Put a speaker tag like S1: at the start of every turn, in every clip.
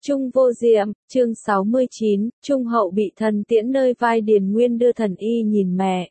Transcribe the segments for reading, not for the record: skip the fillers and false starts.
S1: Trung vô diệm, chương 69, Trung hậu bị thần tiễn nơi vai Điền Nguyên đưa thần y nhìn mẹ.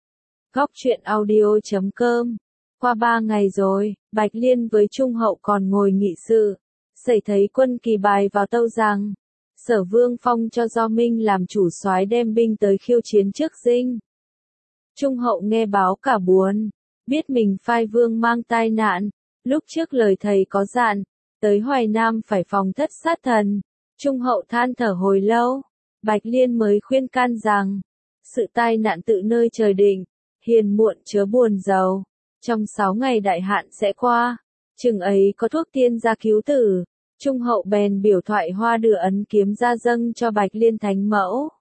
S1: Góc truyện audio.com. Qua 3 ngày rồi, Bạch Liên với Trung hậu còn ngồi nghị sự. Xảy thấy quân kỳ bài vào tâu rằng, Sở Vương phong cho Do Minh làm chủ soái đem binh tới khiêu chiến trước Dinh. Trung hậu nghe báo cả buồn, biết mình phai vương mang tai nạn. Lúc trước lời thầy có dặn, tới Hoài Nam phải phòng thất sát thần. Trung hậu than thở hồi lâu, Bạch Liên mới khuyên can rằng, sự tai nạn tự nơi trời định, hiền muộn chớ buồn giàu, trong 6 ngày đại hạn sẽ qua, chừng ấy có thuốc tiên gia cứu tử. Trung hậu bèn biểu thoại hoa đưa ấn kiếm ra dâng cho Bạch Liên thánh mẫu.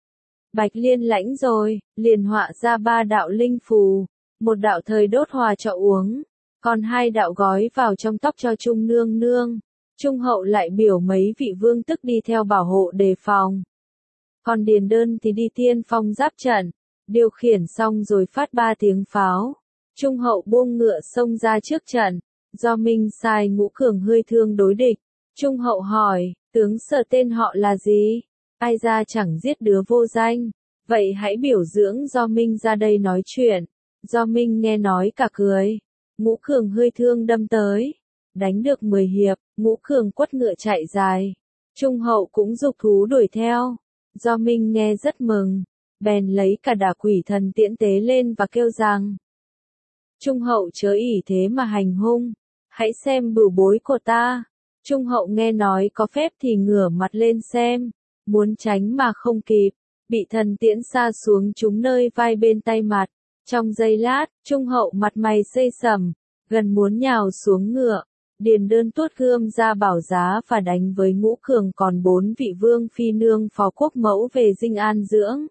S1: Bạch Liên lãnh rồi, liền họa ra 3 đạo linh phù, một đạo thời đốt hòa cho uống, còn 2 đạo gói vào trong tóc cho Trung nương nương. Trung hậu lại biểu mấy vị vương tức đi theo bảo hộ đề phòng. Còn Điền Đơn thì đi tiên phong giáp trận, điều khiển xong rồi phát 3 tiếng pháo. Trung hậu buông ngựa xông ra trước trận, Do Minh sai Ngũ Cường Hươi Thương đối địch. Trung hậu hỏi, tướng Sở tên họ là gì? Ai ra chẳng giết đứa vô danh, vậy hãy biểu dưỡng Do Minh ra đây nói chuyện. Do Minh nghe nói cả cười. Ngũ Cường Hươi Thương đâm tới, đánh được 10 hiệp, Ngũ Cường quất ngựa chạy dài. Trung hậu cũng giục thú đuổi theo. Do Minh nghe rất mừng, bèn lấy cả đả quỷ thần tiễn tế lên và kêu rằng, Trung hậu chớ ỷ thế mà hành hung, hãy xem bửu bối của ta. Trung hậu nghe nói có phép thì ngửa mặt lên xem, muốn tránh mà không kịp, bị thần tiễn sa xuống trúng nơi vai bên tay mặt. Trong giây lát, Trung hậu mặt mày xây sầm, gần muốn nhào xuống ngựa. Điền Đơn tuốt gươm ra bảo giá và đánh với Ngũ Cường, còn 4 vị vương phi nương phó quốc mẫu về Dinh an dưỡng.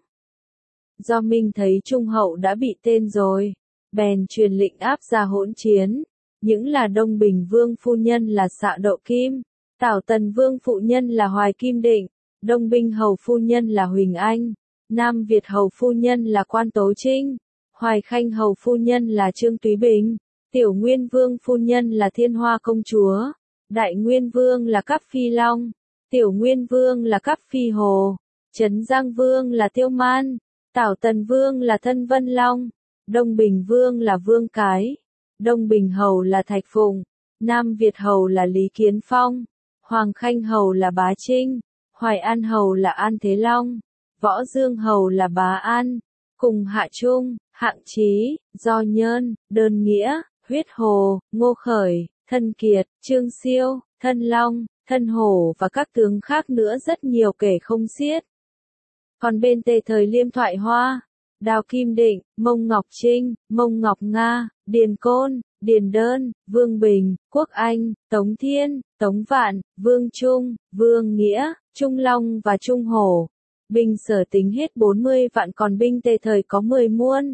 S1: Do Minh thấy Trung hậu đã bị tên rồi, bèn truyền lệnh áp ra hỗn chiến. Những là Đông Bình vương phu nhân là Xạ Đậu Kim, Tảo Tần vương phụ nhân là Hoài Kim Định, Đông Binh hầu phu nhân là Huỳnh Anh, Nam Việt hầu phu nhân là Quan Tố Trinh, Hoài Khanh hầu phu nhân là Trương Túy Bình, Tiểu Nguyên vương phu nhân là Thiên Hoa công chúa, Đại Nguyên vương là Cáp Phi Long, Tiểu Nguyên vương là Cáp Phi Hồ, Trấn Giang vương là Tiêu Man, Tảo Tần vương là Thân Vân Long, Đông Bình vương là Vương Cái, Đông Bình hầu là Thạch Phụng, Nam Việt hầu là Lý Kiến Phong, Hoàng Khanh hầu là Bá Trinh, Hoài An hầu là An Thế Long, Võ Dương hầu là Bá An, cùng Hạ Trung, Hạng Chí, Do Nhơn, Đơn Nghĩa, Huyết Hồ, Ngô Khởi, Thân Kiệt, Trương Siêu, Thân Long, Thân Hổ và các tướng khác nữa rất nhiều kể không xiết. Còn bên Tề thời Liêm Thoại Hoa, Đào Kim Định, Mông Ngọc Trinh, Mông Ngọc Nga, Điền Côn, Điền Đơn, Vương Bình, Quốc Anh, Tống Thiên, Tống Vạn, Vương Trung, Vương Nghĩa, Trung Long và Trung Hổ. Binh Sở tính hết 40 vạn, còn binh Tề thời có 10 muôn.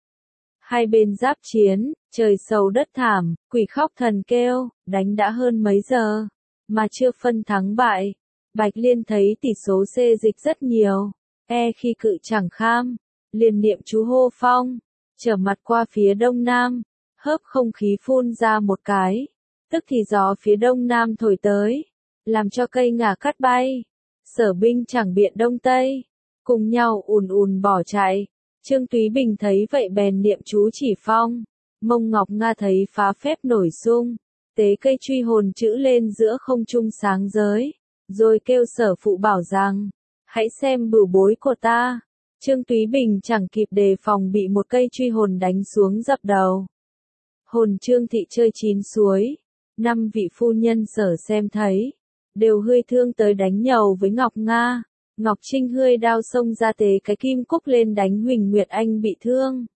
S1: Hai bên giáp chiến, trời sầu đất thảm, quỷ khóc thần kêu, đánh đã hơn mấy giờ, mà chưa phân thắng bại. Bạch Liên thấy tỷ số xê dịch rất nhiều, khi cự chẳng kham, liền niệm chú hô phong, trở mặt qua phía đông nam, hớp không khí phun ra một cái, tức thì gió phía đông nam thổi tới, làm cho cây ngả cắt bay. Sở binh chẳng biện đông tây, cùng nhau ùn ùn bỏ chạy. Trương Túy Bình thấy vậy bèn niệm chú chỉ phong. Mông Ngọc Nga thấy phá phép nổi sung, tế cây truy hồn chữ lên giữa không trung sáng giới, rồi kêu Sở phụ bảo rằng, hãy xem bửu bối của ta. Trương Túy Bình chẳng kịp đề phòng bị một cây truy hồn đánh xuống dập đầu. Hồn Trương thị chơi chín suối, 5 vị phu nhân Sở xem thấy, đều hươi thương tới đánh nhầu với Ngọc Nga. Ngọc Trinh hươi đao xông ra tế cái kim cúc lên đánh Huỳnh Nguyệt Anh bị thương.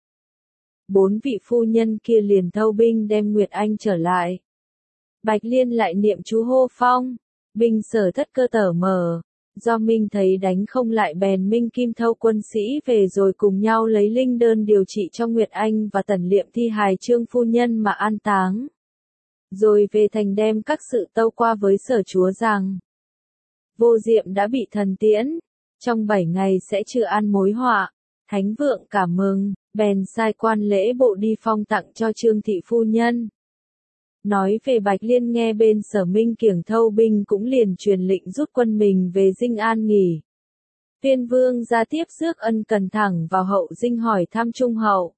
S1: 4 vị phu nhân kia liền thâu binh đem Nguyệt Anh trở lại. Bạch Liên lại niệm chú hô phong, binh Sở thất cơ tở mở. Do Minh thấy đánh không lại bèn minh kim thâu quân sĩ về rồi cùng nhau lấy linh đơn điều trị cho Nguyệt Anh và tẩn liệm thi hài Trương phu nhân mà an táng. Rồi về thành đem các sự tâu qua với Sở chúa rằng, Vô Diệm đã bị thần tiễn, trong 7 ngày sẽ trừ an mối họa. Thánh vượng cảm mừng, bèn sai quan lễ bộ đi phong tặng cho Trương thị phu nhân. Nói về Bạch Liên nghe bên Sở Minh Kiểng thâu binh cũng liền truyền lệnh rút quân mình về Dinh An nghỉ. Tuyên Vương ra tiếp rước ân cần thẳng vào hậu dinh hỏi thăm Trung hậu.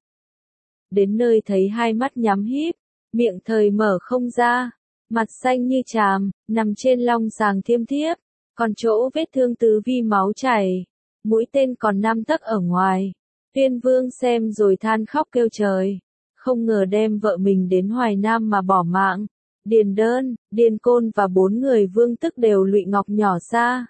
S1: Đến nơi thấy hai mắt nhắm híp, miệng thời mở không ra, mặt xanh như tràm, nằm trên long sàng thiêm thiếp, còn chỗ vết thương tứ vi máu chảy, mũi tên còn 5 tấc ở ngoài. Tuyên Vương xem rồi than khóc kêu trời, không ngờ đem vợ mình đến Hoài Nam mà bỏ mạng. Điền Đơn, Điền Côn và 4 người vương tức đều lụy ngọc nhỏ xa.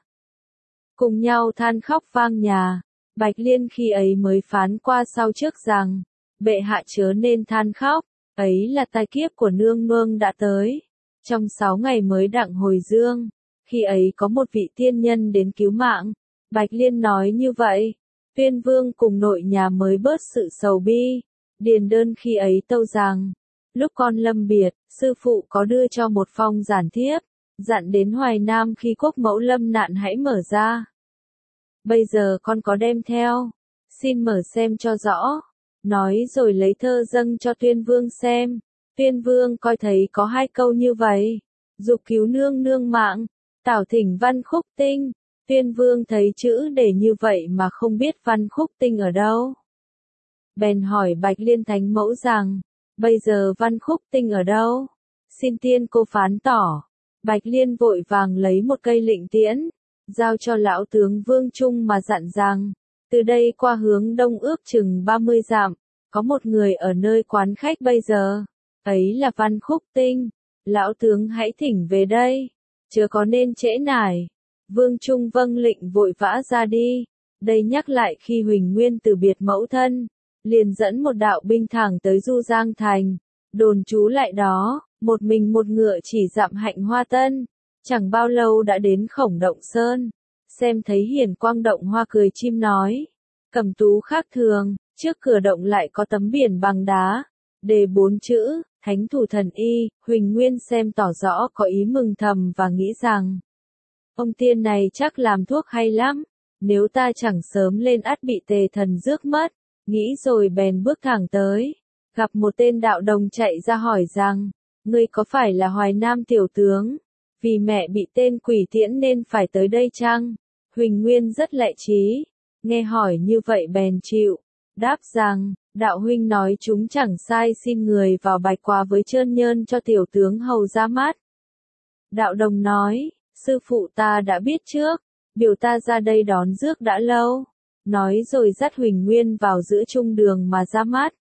S1: Cùng nhau than khóc vang nhà. Bạch Liên khi ấy mới phán qua sau trước rằng, bệ hạ chớ nên than khóc, ấy là tai kiếp của nương nương đã tới. Trong 6 ngày mới đặng hồi dương, khi ấy có một vị tiên nhân đến cứu mạng. Bạch Liên nói như vậy, Tuyên Vương cùng nội nhà mới bớt sự sầu bi. Điền Đơn khi ấy tâu rằng, lúc con lâm biệt, sư phụ có đưa cho một phong giản thiếp, dặn đến Hoài Nam khi quốc mẫu lâm nạn hãy mở ra. Bây giờ con có đem theo, xin mở xem cho rõ. Nói rồi lấy thơ dâng cho Tuyên Vương xem. Tuyên Vương coi thấy có 2 câu như vậy, dục cứu nương nương mạng, tảo thỉnh văn khúc tinh. Tuyên Vương thấy chữ để như vậy mà không biết văn khúc tinh ở đâu. Bèn hỏi Bạch Liên thánh mẫu rằng, bây giờ văn khúc tinh ở đâu? Xin tiên cô phán tỏ. Bạch Liên vội vàng lấy một cây lệnh tiễn, giao cho lão tướng Vương Trung mà dặn rằng, từ đây qua hướng đông ước chừng 30 dặm, có một người ở nơi quán khách bây giờ, ấy là Văn Khúc Tinh, lão tướng hãy thỉnh về đây, chớ có nên trễ nải. Vương Trung vâng lệnh vội vã ra đi. Đây nhắc lại khi Huỳnh Nguyên từ biệt mẫu thân, liền dẫn một đạo binh thẳng tới Du Giang Thành, đồn trú lại đó, một mình một ngựa chỉ dặm Hạnh Hoa Tân. Chẳng bao lâu đã đến Khổng Động Sơn, xem thấy Hiền Quang Động Hoa cười chim nói, cẩm tú khác thường, trước cửa động lại có tấm biển bằng đá, đề 4 chữ, Thánh Thủ Thần Y. Huỳnh Nguyên xem tỏ rõ có ý mừng thầm và nghĩ rằng, ông tiên này chắc làm thuốc hay lắm, nếu ta chẳng sớm lên ắt bị tề thần rước mất. Nghĩ rồi bèn bước thẳng tới, gặp một tên đạo đồng chạy ra hỏi rằng, ngươi có phải là Hoài Nam tiểu tướng? Vì mẹ bị tên quỷ tiễn nên phải tới đây chăng? Huỳnh Nguyên rất lẹ trí, nghe hỏi như vậy bèn chịu, đáp rằng, đạo huynh nói chúng chẳng sai, xin người vào bạch qua với Trơn Nhơn cho tiểu tướng hầu ra mắt. Đạo đồng nói, sư phụ ta đã biết trước, biểu ta ra đây đón rước đã lâu. Nói rồi dắt Huỳnh Nguyên vào giữa trung đường mà ra mắt.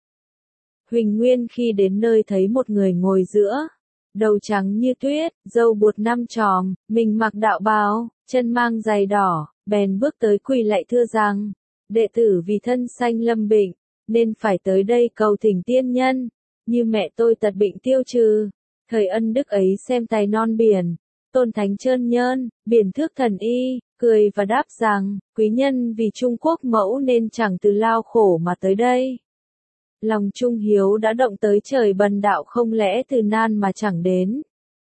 S1: Huỳnh Nguyên khi đến nơi thấy một người ngồi giữa, đầu trắng như tuyết, râu buột 5 chòm, mình mặc đạo bào, chân mang giày đỏ, bèn bước tới quỳ lạy thưa rằng, đệ tử vì thân sanh lâm bệnh, nên phải tới đây cầu thỉnh tiên nhân, như mẹ tôi tật bệnh tiêu trừ, thời ân đức ấy xem tài non biển, tôn thánh Trơn Nhơn, biển thước thần y, cười và đáp rằng, quý nhân vì Trung Quốc mẫu nên chẳng từ lao khổ mà tới đây. Lòng trung hiếu đã động tới trời bần đạo không lẽ từ nan mà chẳng đến.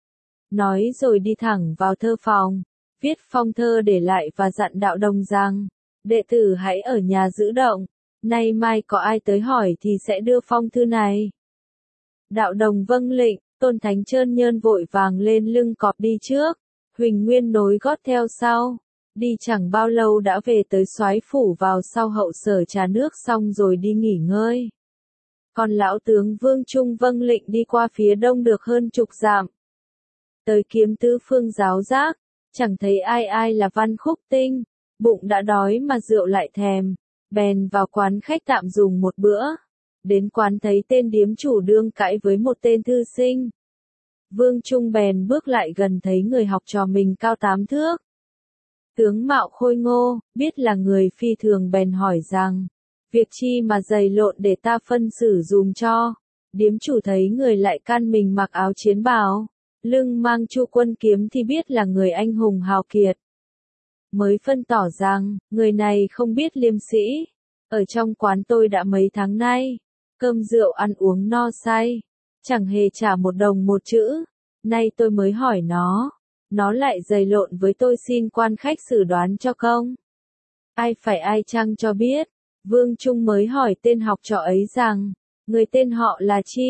S1: Nói rồi đi thẳng vào thơ phòng, viết phong thơ để lại và dặn đạo đồng rằng, đệ tử hãy ở nhà giữ động, nay mai có ai tới hỏi thì sẽ đưa phong thư này. Đạo đồng vâng lệnh, tôn thánh Trơn Nhơn vội vàng lên lưng cọp đi trước, Huỳnh Nguyên nối gót theo sau. Đi chẳng bao lâu đã về tới Soái phủ, vào sau hậu sở trà nước xong rồi đi nghỉ ngơi. Còn lão tướng Vương Trung vâng lệnh đi qua phía đông được hơn chục dặm. Tới Kiếm Tứ Phương giáo giác, chẳng thấy ai là Văn Khúc Tinh, bụng đã đói mà rượu lại thèm, bèn vào quán khách tạm dùng một bữa. Đến quán thấy tên điếm chủ đương cãi với một tên thư sinh. Vương Trung bèn bước lại gần thấy người học trò mình cao 8 thước. Tướng mạo khôi ngô, biết là người phi thường bèn hỏi rằng, việc chi mà giày lộn để ta phân xử dùm cho. Điếm chủ thấy người lại can mình mặc áo chiến bào, lưng mang chu quân kiếm thì biết là người anh hùng hào kiệt. Mới phân tỏ rằng, người này không biết liêm sĩ. Ở trong quán tôi đã mấy tháng nay, cơm rượu ăn uống no say, chẳng hề trả 1 đồng 1 chữ. Nay tôi mới hỏi nó lại giày lộn với tôi, xin quan khách xử đoán cho công. Ai phải ai chăng cho biết. Vương Trung mới hỏi tên học trò ấy rằng, người tên họ là chi?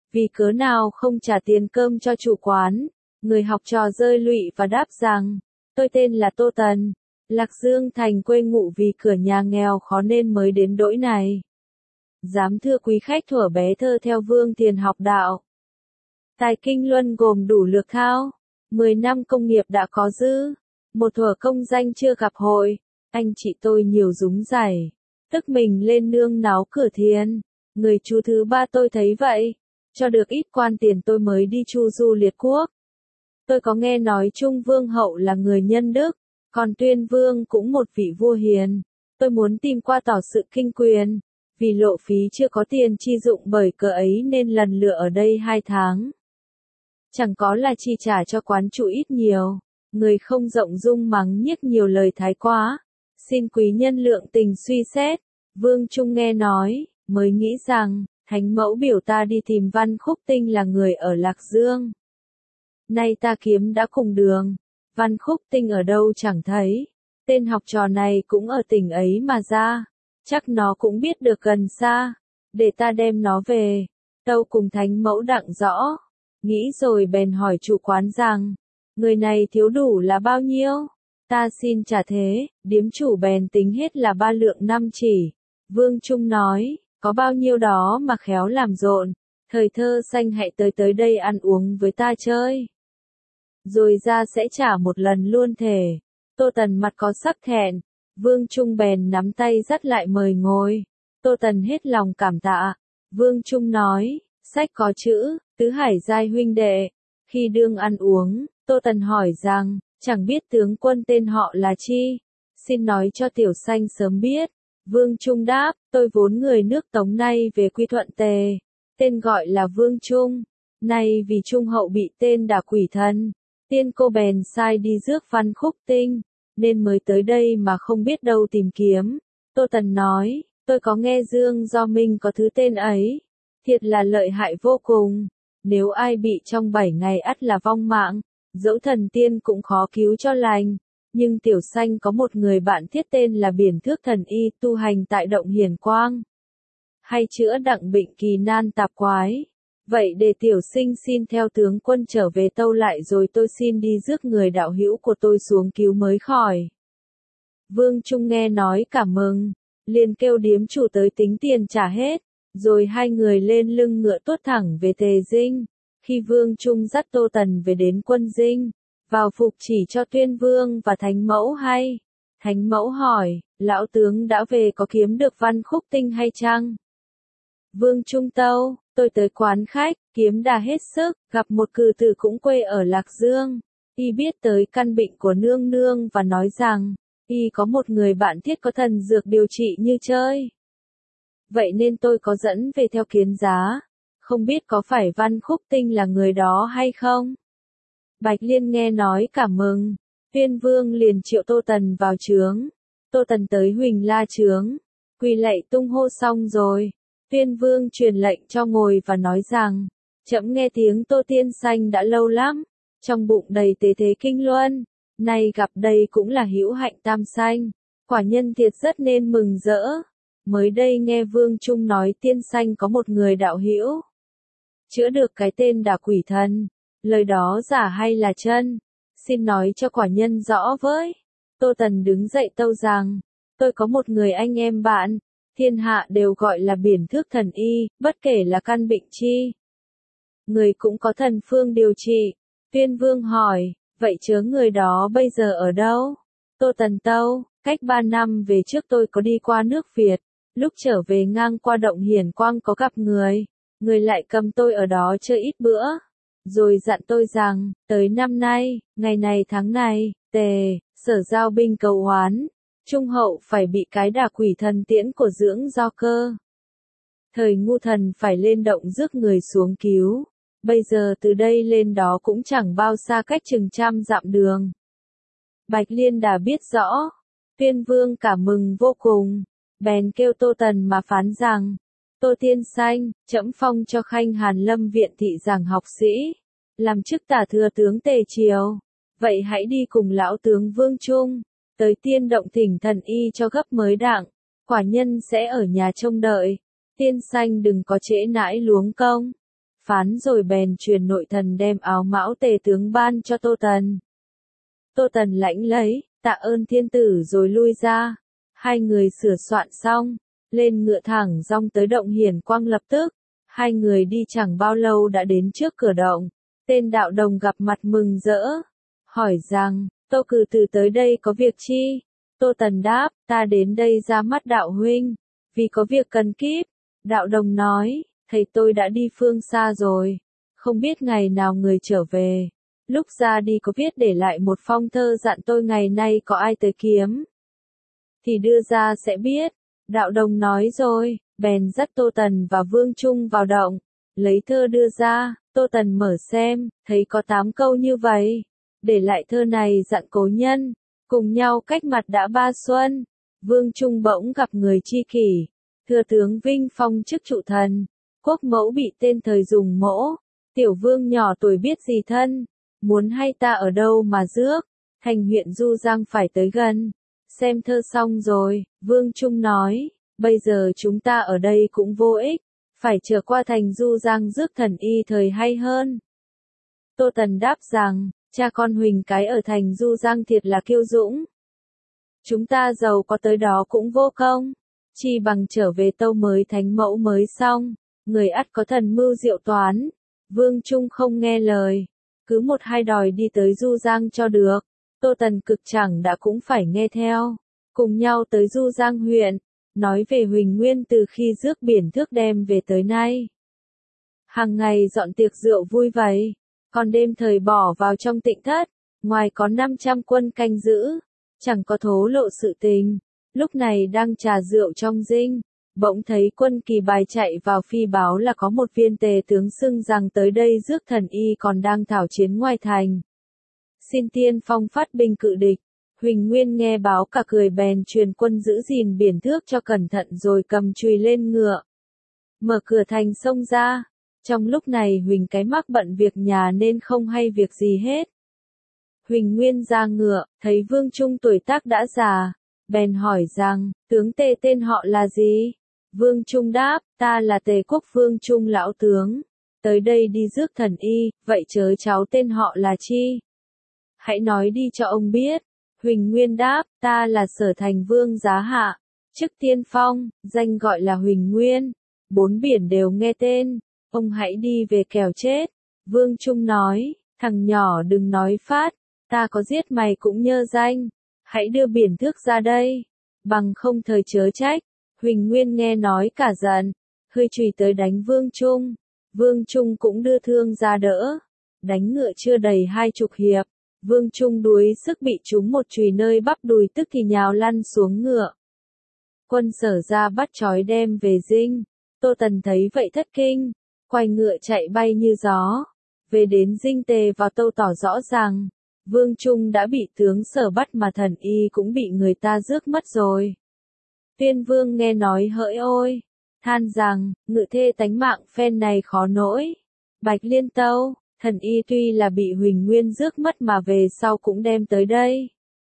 S1: vì cớ nào không trả tiền cơm cho chủ quán. Người học trò rơi lụy và đáp rằng, tôi tên là Tô Tần, Lạc Dương thành quê ngụ vì cửa nhà nghèo khó nên mới đến đỗi này. Dám thưa quý khách thuở bé thơ theo Vương Thiền học đạo. Tài kinh luân gồm đủ lược thao, 10 năm công nghiệp đã có dư, một thuở công danh chưa gặp hội, anh chị tôi nhiều dúng dày, tức mình lên nương náo cửa thiền, người chú thứ ba tôi thấy vậy, cho được ít quan tiền tôi mới đi chu du liệt quốc. Tôi có nghe nói Trung Vương hậu là người nhân đức, còn Tuyên Vương cũng một vị vua hiền, tôi muốn tìm qua tỏ sự kinh quyền, vì lộ phí chưa có tiền chi dụng bởi cớ ấy nên lần lựa ở đây 2 tháng. Chẳng có là chi trả cho quán chủ ít nhiều, người không rộng dung mắng nhiếc nhiều lời thái quá, xin quý nhân lượng tình suy xét. Vương Trung nghe nói, mới nghĩ rằng, Thánh mẫu biểu ta đi tìm Văn Khúc Tinh là người ở Lạc Dương. Nay ta kiếm đã cùng đường, Văn Khúc Tinh ở đâu chẳng thấy, tên học trò này cũng ở tỉnh ấy mà ra, chắc nó cũng biết được gần xa, để ta đem nó về, tâu cùng Thánh mẫu đặng rõ. Nghĩ rồi bèn hỏi chủ quán rằng, người này thiếu đủ là bao nhiêu? Ta xin trả thế, điếm chủ bèn tính hết là 3 lượng 5 chỉ. Vương Trung nói, có bao nhiêu đó mà khéo làm rộn, thời thơ xanh hãy tới đây ăn uống với ta chơi. Rồi ra sẽ trả một lần luôn thể. Tô Tần mặt có sắc thẹn, Vương Trung bèn nắm tay dắt lại mời ngồi. Tô Tần hết lòng cảm tạ. Vương Trung nói, sách có chữ, tứ hải giai huynh đệ. Khi đương ăn uống, Tô Tần hỏi rằng, chẳng biết tướng quân tên họ là chi? Xin nói cho tiểu xanh sớm biết. Vương Trung đáp, tôi vốn người nước Tống nay về quy Thuận Tề. Tên gọi là Vương Trung. Nay vì Trung hậu bị tên đả quỷ thân, tiên cô bèn sai đi rước Văn Khúc Tinh, nên mới tới đây mà không biết đâu tìm kiếm. Tô Tần nói, tôi có nghe Dương Do Minh có thứ tên ấy, thiệt là lợi hại vô cùng, nếu ai bị trong 7 ngày ắt là vong mạng, dẫu thần tiên cũng khó cứu cho lành. Nhưng tiểu xanh có một người bạn thiết tên là Biển Thước Thần Y tu hành tại động Hiển Quang, hay chữa đặng bệnh kỳ nan tạp quái. Vậy để tiểu sinh xin theo tướng quân trở về tâu lại rồi tôi xin đi rước người đạo hữu của tôi xuống cứu mới khỏi. Vương Trung nghe nói cảm mừng, liền kêu điếm chủ tới tính tiền trả hết, rồi hai người lên lưng ngựa tuốt thẳng về Tề Dinh. Khi Vương Trung dắt Tô Tần về đến quân dinh, vào phục chỉ cho Tuyên Vương và Thánh mẫu hay. Thánh mẫu hỏi, lão tướng đã về có kiếm được Văn Khúc Tinh hay chăng? Vương Trung tâu, tôi tới quán khách, kiếm đà hết sức, gặp một cử tử cũng quê ở Lạc Dương. Y biết tới căn bệnh của nương nương và nói rằng, y có một người bạn thiết có thần dược điều trị như chơi. Vậy nên tôi có dẫn về theo kiến giá, không biết có phải Văn Khúc Tinh là người đó hay không? Bạch Liên nghe nói cảm mừng, Tuyên Vương liền triệu Tô Tần vào trướng. Tô Tần tới Huỳnh La trướng, quỳ lạy tung hô xong rồi. Tuyên Vương truyền lệnh cho ngồi và nói rằng, trẫm nghe tiếng Tô Tiên Xanh đã lâu lắm, trong bụng đầy tế thế kinh luân, nay gặp đây cũng là hữu hạnh tam sanh, quả nhân thiệt rất nên mừng rỡ. Mới đây nghe Vương Trung nói Tiên Xanh có một người đạo hữu chữa được cái tên đả quỷ thần, lời đó giả hay là chân? Xin nói cho quả nhân rõ với. Tô Tần đứng dậy tâu rằng, tôi có một người anh em bạn, thiên hạ đều gọi là Biển Thước Thần Y, bất kể là căn bệnh chi. Người cũng có thần phương điều trị. Tuyên Vương hỏi, vậy chớ người đó bây giờ ở đâu? Tô Tần tâu, cách 3 năm về trước tôi có đi qua nước Việt, lúc trở về ngang qua động Hiển Quang có gặp người lại cầm tôi ở đó chơi ít bữa, rồi dặn tôi rằng, tới năm nay, ngày này tháng này, Tề, Sở giao binh cầu oán, Trung hậu phải bị cái đả quỷ thần tiễn của Dưỡng Do Cơ. Thời Ngu Thần phải lên động rước người xuống cứu, bây giờ từ đây lên đó cũng chẳng bao xa cách chừng 100 dặm đường. Bạch Liên đã biết rõ, Tuyên Vương cảm mừng vô cùng, bèn kêu Tô Tần mà phán rằng, Tô Tiên Xanh, trẫm phong cho Khanh Hàn Lâm viện thị giảng học sĩ, làm chức tả thừa tướng Tề Triều. Vậy hãy đi cùng lão tướng Vương Trung, tới Tiên Động thỉnh thần y cho gấp mới đặng, quả nhân sẽ ở nhà trông đợi. Tiên Xanh đừng có trễ nãi luống công. phán rồi bèn truyền nội thần đem áo mão tề tướng ban cho Tô Tần. Tô Tần lãnh lấy, tạ ơn thiên tử rồi lui ra. Hai người sửa soạn xong, lên ngựa thẳng dong tới động Hiển Quang lập tức. Hai người đi chẳng bao lâu đã đến trước cửa động. Tên đạo đồng gặp mặt mừng rỡ, hỏi rằng, Tô cử tử tới đây có việc chi? Tô Tần đáp, ta đến đây ra mắt đạo huynh, vì có việc cần kíp. Đạo đồng nói, thầy tôi đã đi phương xa rồi, không biết ngày nào người trở về. Lúc ra đi có viết để lại một phong thơ dặn tôi ngày nay có ai tới kiếm, thì đưa ra sẽ biết. Đạo đồng nói rồi, bèn dắt Tô Tần và Vương Trung vào động, lấy thơ đưa ra. Tô Tần mở xem, thấy có 8 câu như vậy. Để lại thơ này dặn cố nhân, cùng nhau cách mặt đã 3 xuân. Vương Trung bỗng gặp người tri kỷ, thừa tướng vinh phong chức trụ thần, quốc mẫu bị tên thời dùng mỗ. Tiểu vương nhỏ tuổi biết gì thân, muốn hay ta ở đâu mà rước, thành huyện Du Giang phải tới gần. Xem thơ xong rồi, Vương Trung nói, bây giờ chúng ta ở đây cũng vô ích, phải trở qua thành Du Giang rước thần y thời hay hơn. Tô Tần đáp rằng, cha con Huỳnh cái ở thành Du Giang thiệt là kiêu dũng. Chúng ta giàu có tới đó cũng vô công, chi bằng trở về tâu mới thánh mẫu mới xong, người ắt có thần mưu diệu toán. Vương Trung không nghe lời, cứ một hai đòi đi tới Du Giang cho được. Tô Tần cực chẳng đã cũng phải nghe theo, cùng nhau tới Du Giang huyện, nói về Huỳnh Nguyên từ khi rước biển thước đem về tới nay. Hàng ngày dọn tiệc rượu vui vầy, còn đêm thời bỏ vào trong tịnh thất, ngoài có 500 quân canh giữ, chẳng có thố lộ sự tình. Lúc này đang trà rượu trong dinh, bỗng thấy quân kỳ bài chạy vào phi báo là có một viên tề tướng xưng rằng tới đây rước thần y còn đang thảo chiến ngoài thành. Xin tiên phong phát binh cự địch. Huỳnh Nguyên nghe báo cả cười bèn truyền quân giữ gìn biển thước cho cẩn thận rồi cầm chùy lên ngựa, mở cửa thành xông ra. Trong lúc này Huỳnh cái mắc bận việc nhà nên không hay việc gì hết. Huỳnh Nguyên ra ngựa, thấy Vương Trung tuổi tác đã già, bèn hỏi rằng, tướng Tề tên họ là gì? Vương Trung đáp, ta là Tề Quốc Vương Trung lão tướng, tới đây đi rước thần y, vậy chớ cháu tên họ là chi? Hãy nói đi cho ông biết. Huỳnh Nguyên đáp, ta là Sở Thành Vương Giá Hạ, chức tiên phong, danh gọi là Huỳnh Nguyên, 4 biển đều nghe tên, ông hãy đi về kẻo chết. Vương Trung nói, thằng nhỏ đừng nói phát, ta có giết mày cũng nhơ danh, hãy đưa biển thước ra đây, bằng không thời chớ trách. Huỳnh Nguyên nghe nói cả giận, hơi chùy tới đánh Vương Trung. Vương Trung cũng đưa thương ra đỡ, đánh ngựa chưa đầy 20 hiệp. Vương Trung đuối sức bị trúng một chùy nơi bắp đùi tức thì nhào lăn xuống ngựa. Quân Sở ra bắt trói đem về dinh. Tô Tần thấy vậy thất kinh, quay ngựa chạy bay như gió. Về đến dinh Tề vào tâu tỏ rõ rằng, Vương Trung đã bị tướng Sở bắt mà thần y cũng bị người ta rước mất rồi. Tuyên Vương nghe nói hỡi ôi, than rằng, ngự thê tánh mạng phen này khó nỗi. Bạch Liên tâu, thần y tuy là bị Huỳnh Nguyên rước mất mà về sau cũng đem tới đây.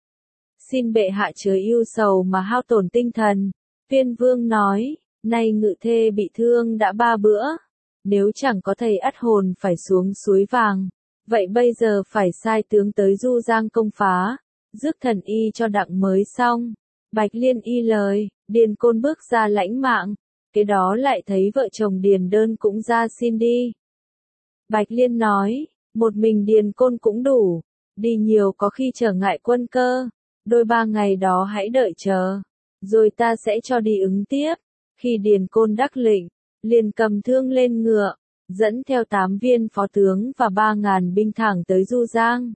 S1: Xin bệ hạ chớ ưu sầu mà hao tổn tinh thần. Tuyên Vương nói, nay ngự thê bị thương đã 3 bữa, nếu chẳng có thầy ắt hồn phải xuống suối vàng, vậy bây giờ phải sai tướng tới Du Giang công phá, rước thần y cho đặng mới xong. Bạch Liên y lời, Điền Côn bước ra lãnh mạng, kế đó lại thấy vợ chồng Điền Đơn cũng ra xin đi. Bạch Liên nói, một mình Điền Côn cũng đủ, đi nhiều có khi trở ngại quân cơ, đôi 3 ngày đó hãy đợi chờ, rồi ta sẽ cho đi ứng tiếp. Khi Điền Côn đắc lệnh, liền cầm thương lên ngựa, dẫn theo 8 viên phó tướng và 3.000 binh thẳng tới Du Giang.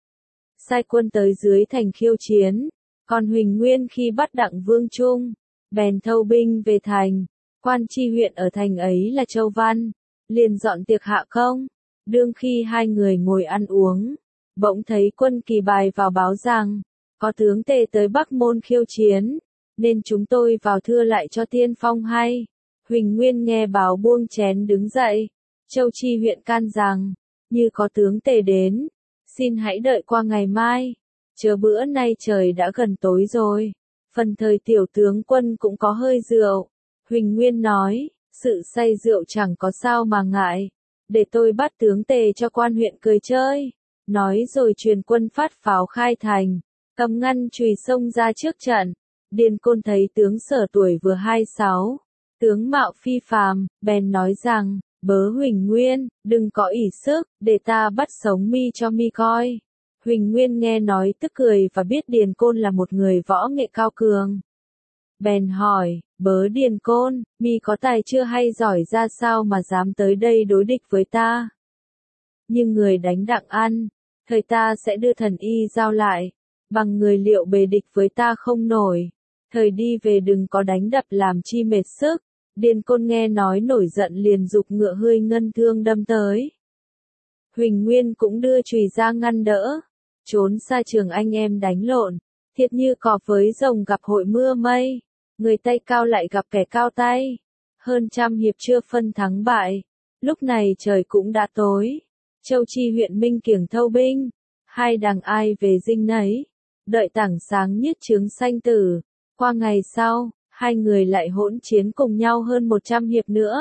S1: Sai quân tới dưới thành khiêu chiến, còn Huỳnh Nguyên khi bắt đặng Vương Trung, bèn thâu binh về thành, quan tri huyện ở thành ấy là Châu Văn, liền dọn tiệc hạ công. Đương khi hai người ngồi ăn uống, bỗng thấy quân kỳ bài vào báo rằng, có tướng Tề tới Bắc Môn khiêu chiến, nên chúng tôi vào thưa lại cho tiên phong hay. Huỳnh Nguyên nghe báo buông chén đứng dậy, Châu tri huyện can rằng, như có tướng Tề đến, xin hãy đợi qua ngày mai, chớ bữa nay trời đã gần tối rồi, phần thời tiểu tướng quân cũng có hơi rượu. Huỳnh Nguyên nói, sự say rượu chẳng có sao mà ngại, để tôi bắt tướng Tề cho quan huyện cười chơi. Nói rồi truyền quân phát pháo khai thành, cầm ngăn chùy xông ra trước trận. Điền Côn thấy tướng Sở tuổi vừa 26, tướng mạo phi phàm, bèn nói rằng, bớ Huỳnh Nguyên, đừng có ỷ sức, để ta bắt sống mi cho mi coi. Huỳnh Nguyên nghe nói tức cười và biết Điền Côn là một người võ nghệ cao cường. Bèn hỏi, bớ Điền Côn, mi có tài chưa hay giỏi ra sao mà dám tới đây đối địch với ta? Nhưng người đánh đặng ăn, thời ta sẽ đưa thần y giao lại, bằng người liệu bề địch với ta không nổi. Thời đi về đừng có đánh đập làm chi mệt sức. Điền Côn nghe nói nổi giận liền giục ngựa hươi ngân thương đâm tới. Huỳnh Nguyên cũng đưa chùy ra ngăn đỡ. Trốn xa trường anh em đánh lộn, thiệt như cọp với rồng gặp hội mưa mây. Người tay cao lại gặp kẻ cao tay. Hơn trăm hiệp chưa phân thắng bại. Lúc này trời cũng đã tối. Châu Chi huyện Minh Kiểng thâu binh. Hai đằng ai về dinh nấy. Đợi tảng sáng nhất chướng sanh tử. Qua ngày sau, hai người lại hỗn chiến cùng nhau hơn 100 hiệp nữa.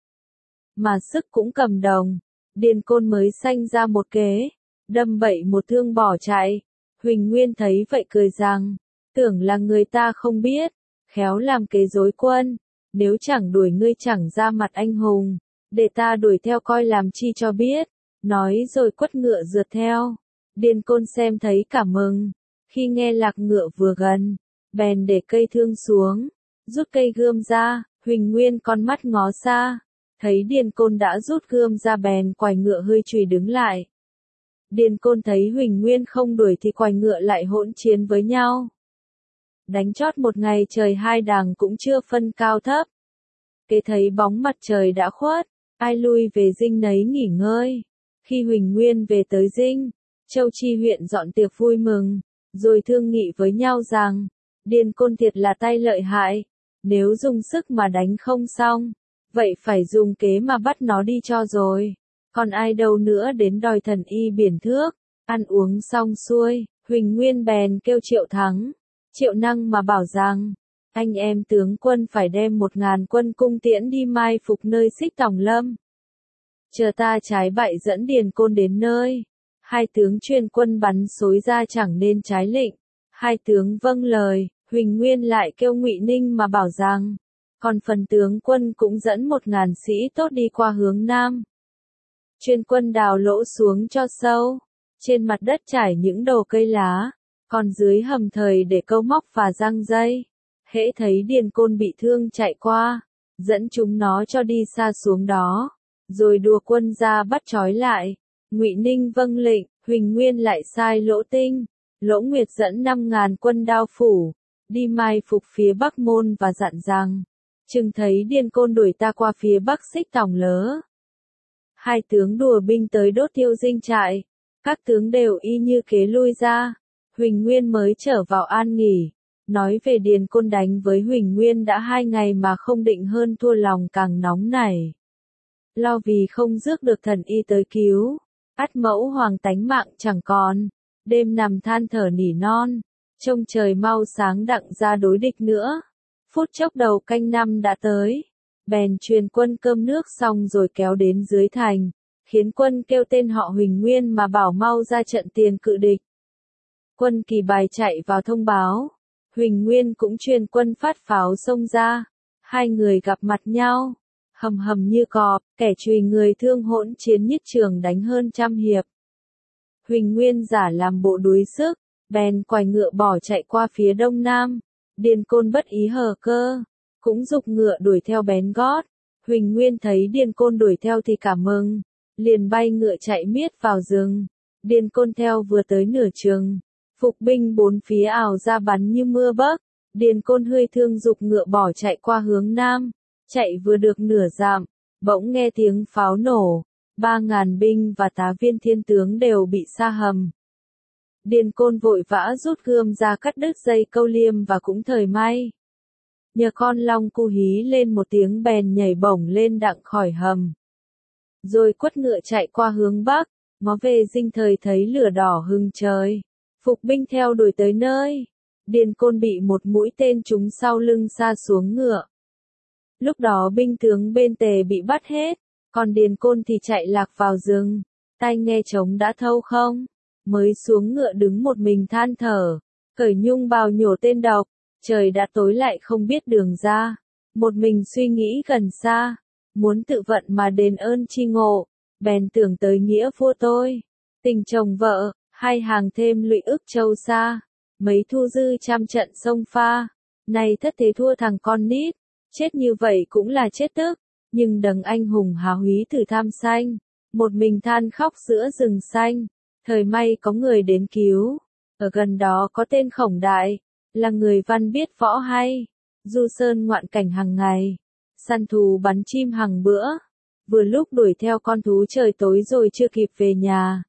S1: Mà sức cũng cầm đồng. Điền Côn mới sanh ra một kế. Đâm bậy một thương bỏ chạy. Huỳnh Nguyên thấy vậy cười rằng, tưởng là người ta không biết, khéo làm kế dối quân. Nếu chẳng đuổi ngươi chẳng ra mặt anh hùng, để ta đuổi theo coi làm chi cho biết. Nói rồi quất ngựa rượt theo. Điền Côn xem thấy cả mừng. Khi nghe lạc ngựa vừa gần, bèn để cây thương xuống, rút cây gươm ra. Huỳnh Nguyên con mắt ngó xa, thấy Điền Côn đã rút gươm ra bèn quay ngựa hơi chùy đứng lại. Điền Côn thấy Huỳnh Nguyên không đuổi thì quay ngựa lại hỗn chiến với nhau. Đánh chót một ngày trời hai đảng cũng chưa phân cao thấp. Kế thấy bóng mặt trời đã khuất, ai lui về dinh nấy nghỉ ngơi. Khi Huỳnh Nguyên về tới dinh, Châu Chi huyện dọn tiệc vui mừng, rồi thương nghị với nhau rằng, Điền Côn thiệt là tay lợi hại, nếu dùng sức mà đánh không xong, vậy phải dùng kế mà bắt nó đi cho rồi. Còn ai đâu nữa đến đòi thần y biển thước. Ăn uống xong xuôi, Huỳnh Nguyên bèn kêu Triệu Thắng, Triệu Năng mà bảo rằng, anh em tướng quân phải đem 1000 quân cung tiễn đi mai phục nơi Xích Tòng Lâm. Chờ ta trái bại dẫn Điền Côn đến nơi. Hai tướng truyền quân bắn xối ra chẳng nên trái lệnh. Hai tướng vâng lời. Huỳnh Nguyên lại kêu Ngụy Ninh mà bảo rằng, còn phần tướng quân cũng dẫn 1000 sĩ tốt đi qua hướng Nam. Chuyên quân đào lỗ xuống cho sâu, trên mặt đất trải những đồ cây lá, còn dưới hầm thời để câu móc và răng dây. Hễ thấy Điền Côn bị thương chạy qua, dẫn chúng nó cho đi xa xuống đó, rồi đùa quân ra bắt trói lại. Ngụy Ninh vâng lệnh, Huỳnh Nguyên lại sai Lỗ Tinh, Lỗ Nguyệt dẫn 5000 quân đao phủ, đi mai phục phía Bắc Môn và dặn rằng, chừng thấy Điền Côn đuổi ta qua phía Bắc Xích Tòng Lớ. Hai tướng đùa binh tới đốt tiêu dinh trại, các tướng đều y như kế lui ra. Huỳnh Nguyên mới trở vào an nghỉ, nói về Điền Côn đánh với Huỳnh Nguyên đã 2 ngày mà không định hơn thua lòng càng nóng nảy. Lo vì không rước được thần y tới cứu, ắt mẫu hoàng tánh mạng chẳng còn, đêm nằm than thở nỉ non, trông trời mau sáng đặng ra đối địch nữa. Phút chốc đầu canh 5 đã tới, bèn truyền quân cơm nước xong rồi kéo đến dưới thành, khiến quân kêu tên họ Huỳnh Nguyên mà bảo mau ra trận tiền cự địch. Quân Kỳ Bài chạy vào thông báo, Huỳnh Nguyên cũng truyền quân phát pháo xông ra, hai người gặp mặt nhau, hầm hầm như cọp, kẻ chùy người thương hỗn chiến nhất trường đánh hơn 100 hiệp. Huỳnh Nguyên giả làm bộ đuối sức, bèn quay ngựa bỏ chạy qua phía đông nam. Điền Côn bất ý hờ cơ, cũng giục ngựa đuổi theo bén gót. Huỳnh Nguyên thấy Điền Côn đuổi theo thì cảm mừng, liền bay ngựa chạy miết vào rừng. Điền Côn theo vừa tới nửa chừng, phục binh bốn phía ào ra bắn như mưa bấc. Điền Côn hơi thương giục ngựa bỏ chạy qua hướng nam, chạy vừa được nửa dặm, bỗng nghe tiếng pháo nổ, 3000 binh và tá viên thiên tướng đều bị sa hầm. Điền Côn vội vã rút gươm ra cắt đứt dây câu liêm và cũng thời may. Nhờ con long cu hí lên một tiếng bèn nhảy bổng lên đặng khỏi hầm. Rồi quất ngựa chạy qua hướng bắc, ngó về dinh thời thấy lửa đỏ hừng trời. Phục binh theo đuổi tới nơi. Điền Côn bị một mũi tên trúng sau lưng sa xuống ngựa. Lúc đó binh tướng bên Tề bị bắt hết, Còn Điền Côn thì chạy lạc vào rừng, tai nghe trống đã thâu không, mới xuống ngựa đứng một mình than thở, cởi nhung bào nhổ tên độc, trời đã tối lại không biết đường ra, một mình suy nghĩ gần xa, muốn tự vận mà đền ơn chi ngộ, bèn tưởng tới nghĩa vua tôi, tình chồng vợ, hai hàng thêm lụy ức châu xa, mấy thu dư trăm trận sông pha, nay thất thế thua thằng con nít, chết như vậy cũng là chết tức, nhưng đấng anh hùng hào húy thử tham sanh, một mình than khóc giữa rừng xanh, thời may có người đến cứu, ở gần đó có tên Khổng Đại, là người văn biết võ hay, du sơn ngoạn cảnh hàng ngày, săn thú bắn chim hàng bữa, vừa lúc đuổi theo con thú trời tối rồi chưa kịp về nhà.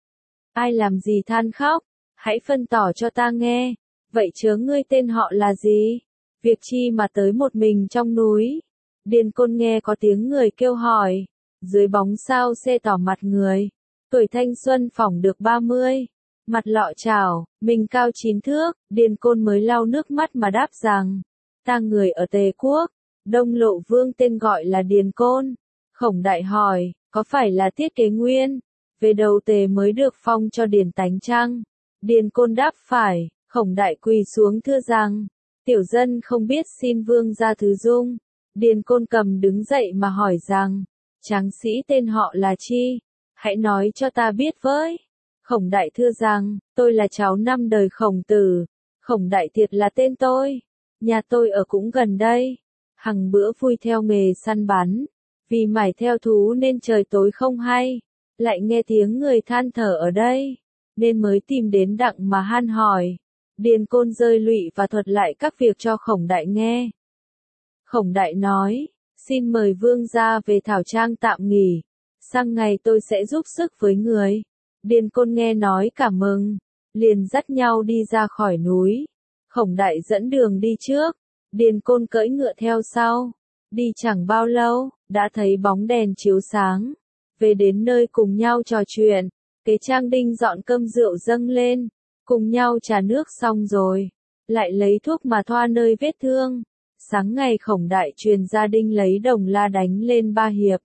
S1: Ai làm gì than khóc, hãy phân tỏ cho ta nghe, vậy chớ ngươi tên họ là gì, việc chi mà tới một mình trong núi. Điền Côn nghe có tiếng người kêu hỏi, dưới bóng sao xe tỏ mặt người, tuổi thanh xuân phỏng được 30, mặt lọ chảo, mình cao 9 thước, Điền Côn mới lau nước mắt mà đáp rằng, ta người ở Tề Quốc, Đông Lộ Vương tên gọi là Điền Côn. Khổng Đại hỏi, có phải là Tiết Kế Nguyên, về đầu Tề mới được phong cho Điền Tánh chăng? Điền Côn đáp phải, Khổng Đại quỳ xuống thưa rằng, tiểu dân không biết xin vương ra thứ dung. Điền Côn cầm đứng dậy mà hỏi rằng, tráng sĩ tên họ là chi? Hãy nói cho ta biết với. Khổng Đại thưa rằng, tôi là cháu năm đời Khổng Tử, Khổng Đại Thiệt là tên tôi, nhà tôi ở cũng gần đây, hằng bữa vui theo nghề săn bắn, vì mải theo thú nên trời tối không hay, lại nghe tiếng người than thở ở đây, nên mới tìm đến đặng mà han hỏi. Điền Côn rơi lụy và thuật lại các việc cho Khổng Đại nghe. Khổng Đại nói, xin mời vương gia về thảo trang tạm nghỉ, sang ngày tôi sẽ giúp sức với người. Điền Côn nghe nói cảm mừng, liền dắt nhau đi ra khỏi núi. Khổng Đại dẫn đường đi trước, Điền Côn cưỡi ngựa theo sau. Đi chẳng bao lâu, đã thấy bóng đèn chiếu sáng. Về đến nơi cùng nhau trò chuyện, Kế Trang Đinh dọn cơm rượu dâng lên, cùng nhau trà nước xong rồi, lại lấy thuốc mà thoa nơi vết thương. Sáng ngày Khổng Đại truyền gia Đinh lấy đồng la đánh lên 3 hiệp.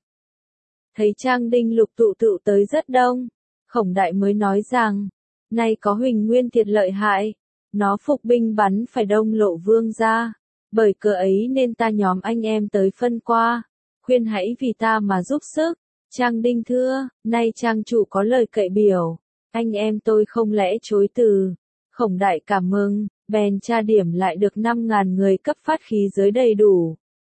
S1: Thấy Trang Đinh lục tụ tụ tới rất đông, Khổng Đại mới nói rằng, nay có Huỳnh Nguyên Thiệt lợi hại, nó phục binh bắn phải Đông Lộ Vương ra, bởi cớ ấy nên ta nhóm anh em tới phân qua, khuyên hãy vì ta mà giúp sức. Trang Đinh thưa, nay Trang chủ có lời cậy biểu, anh em tôi không lẽ chối từ. Khổng Đại cảm mừng, bèn tra điểm lại được 5.000 người cấp phát khí giới đầy đủ.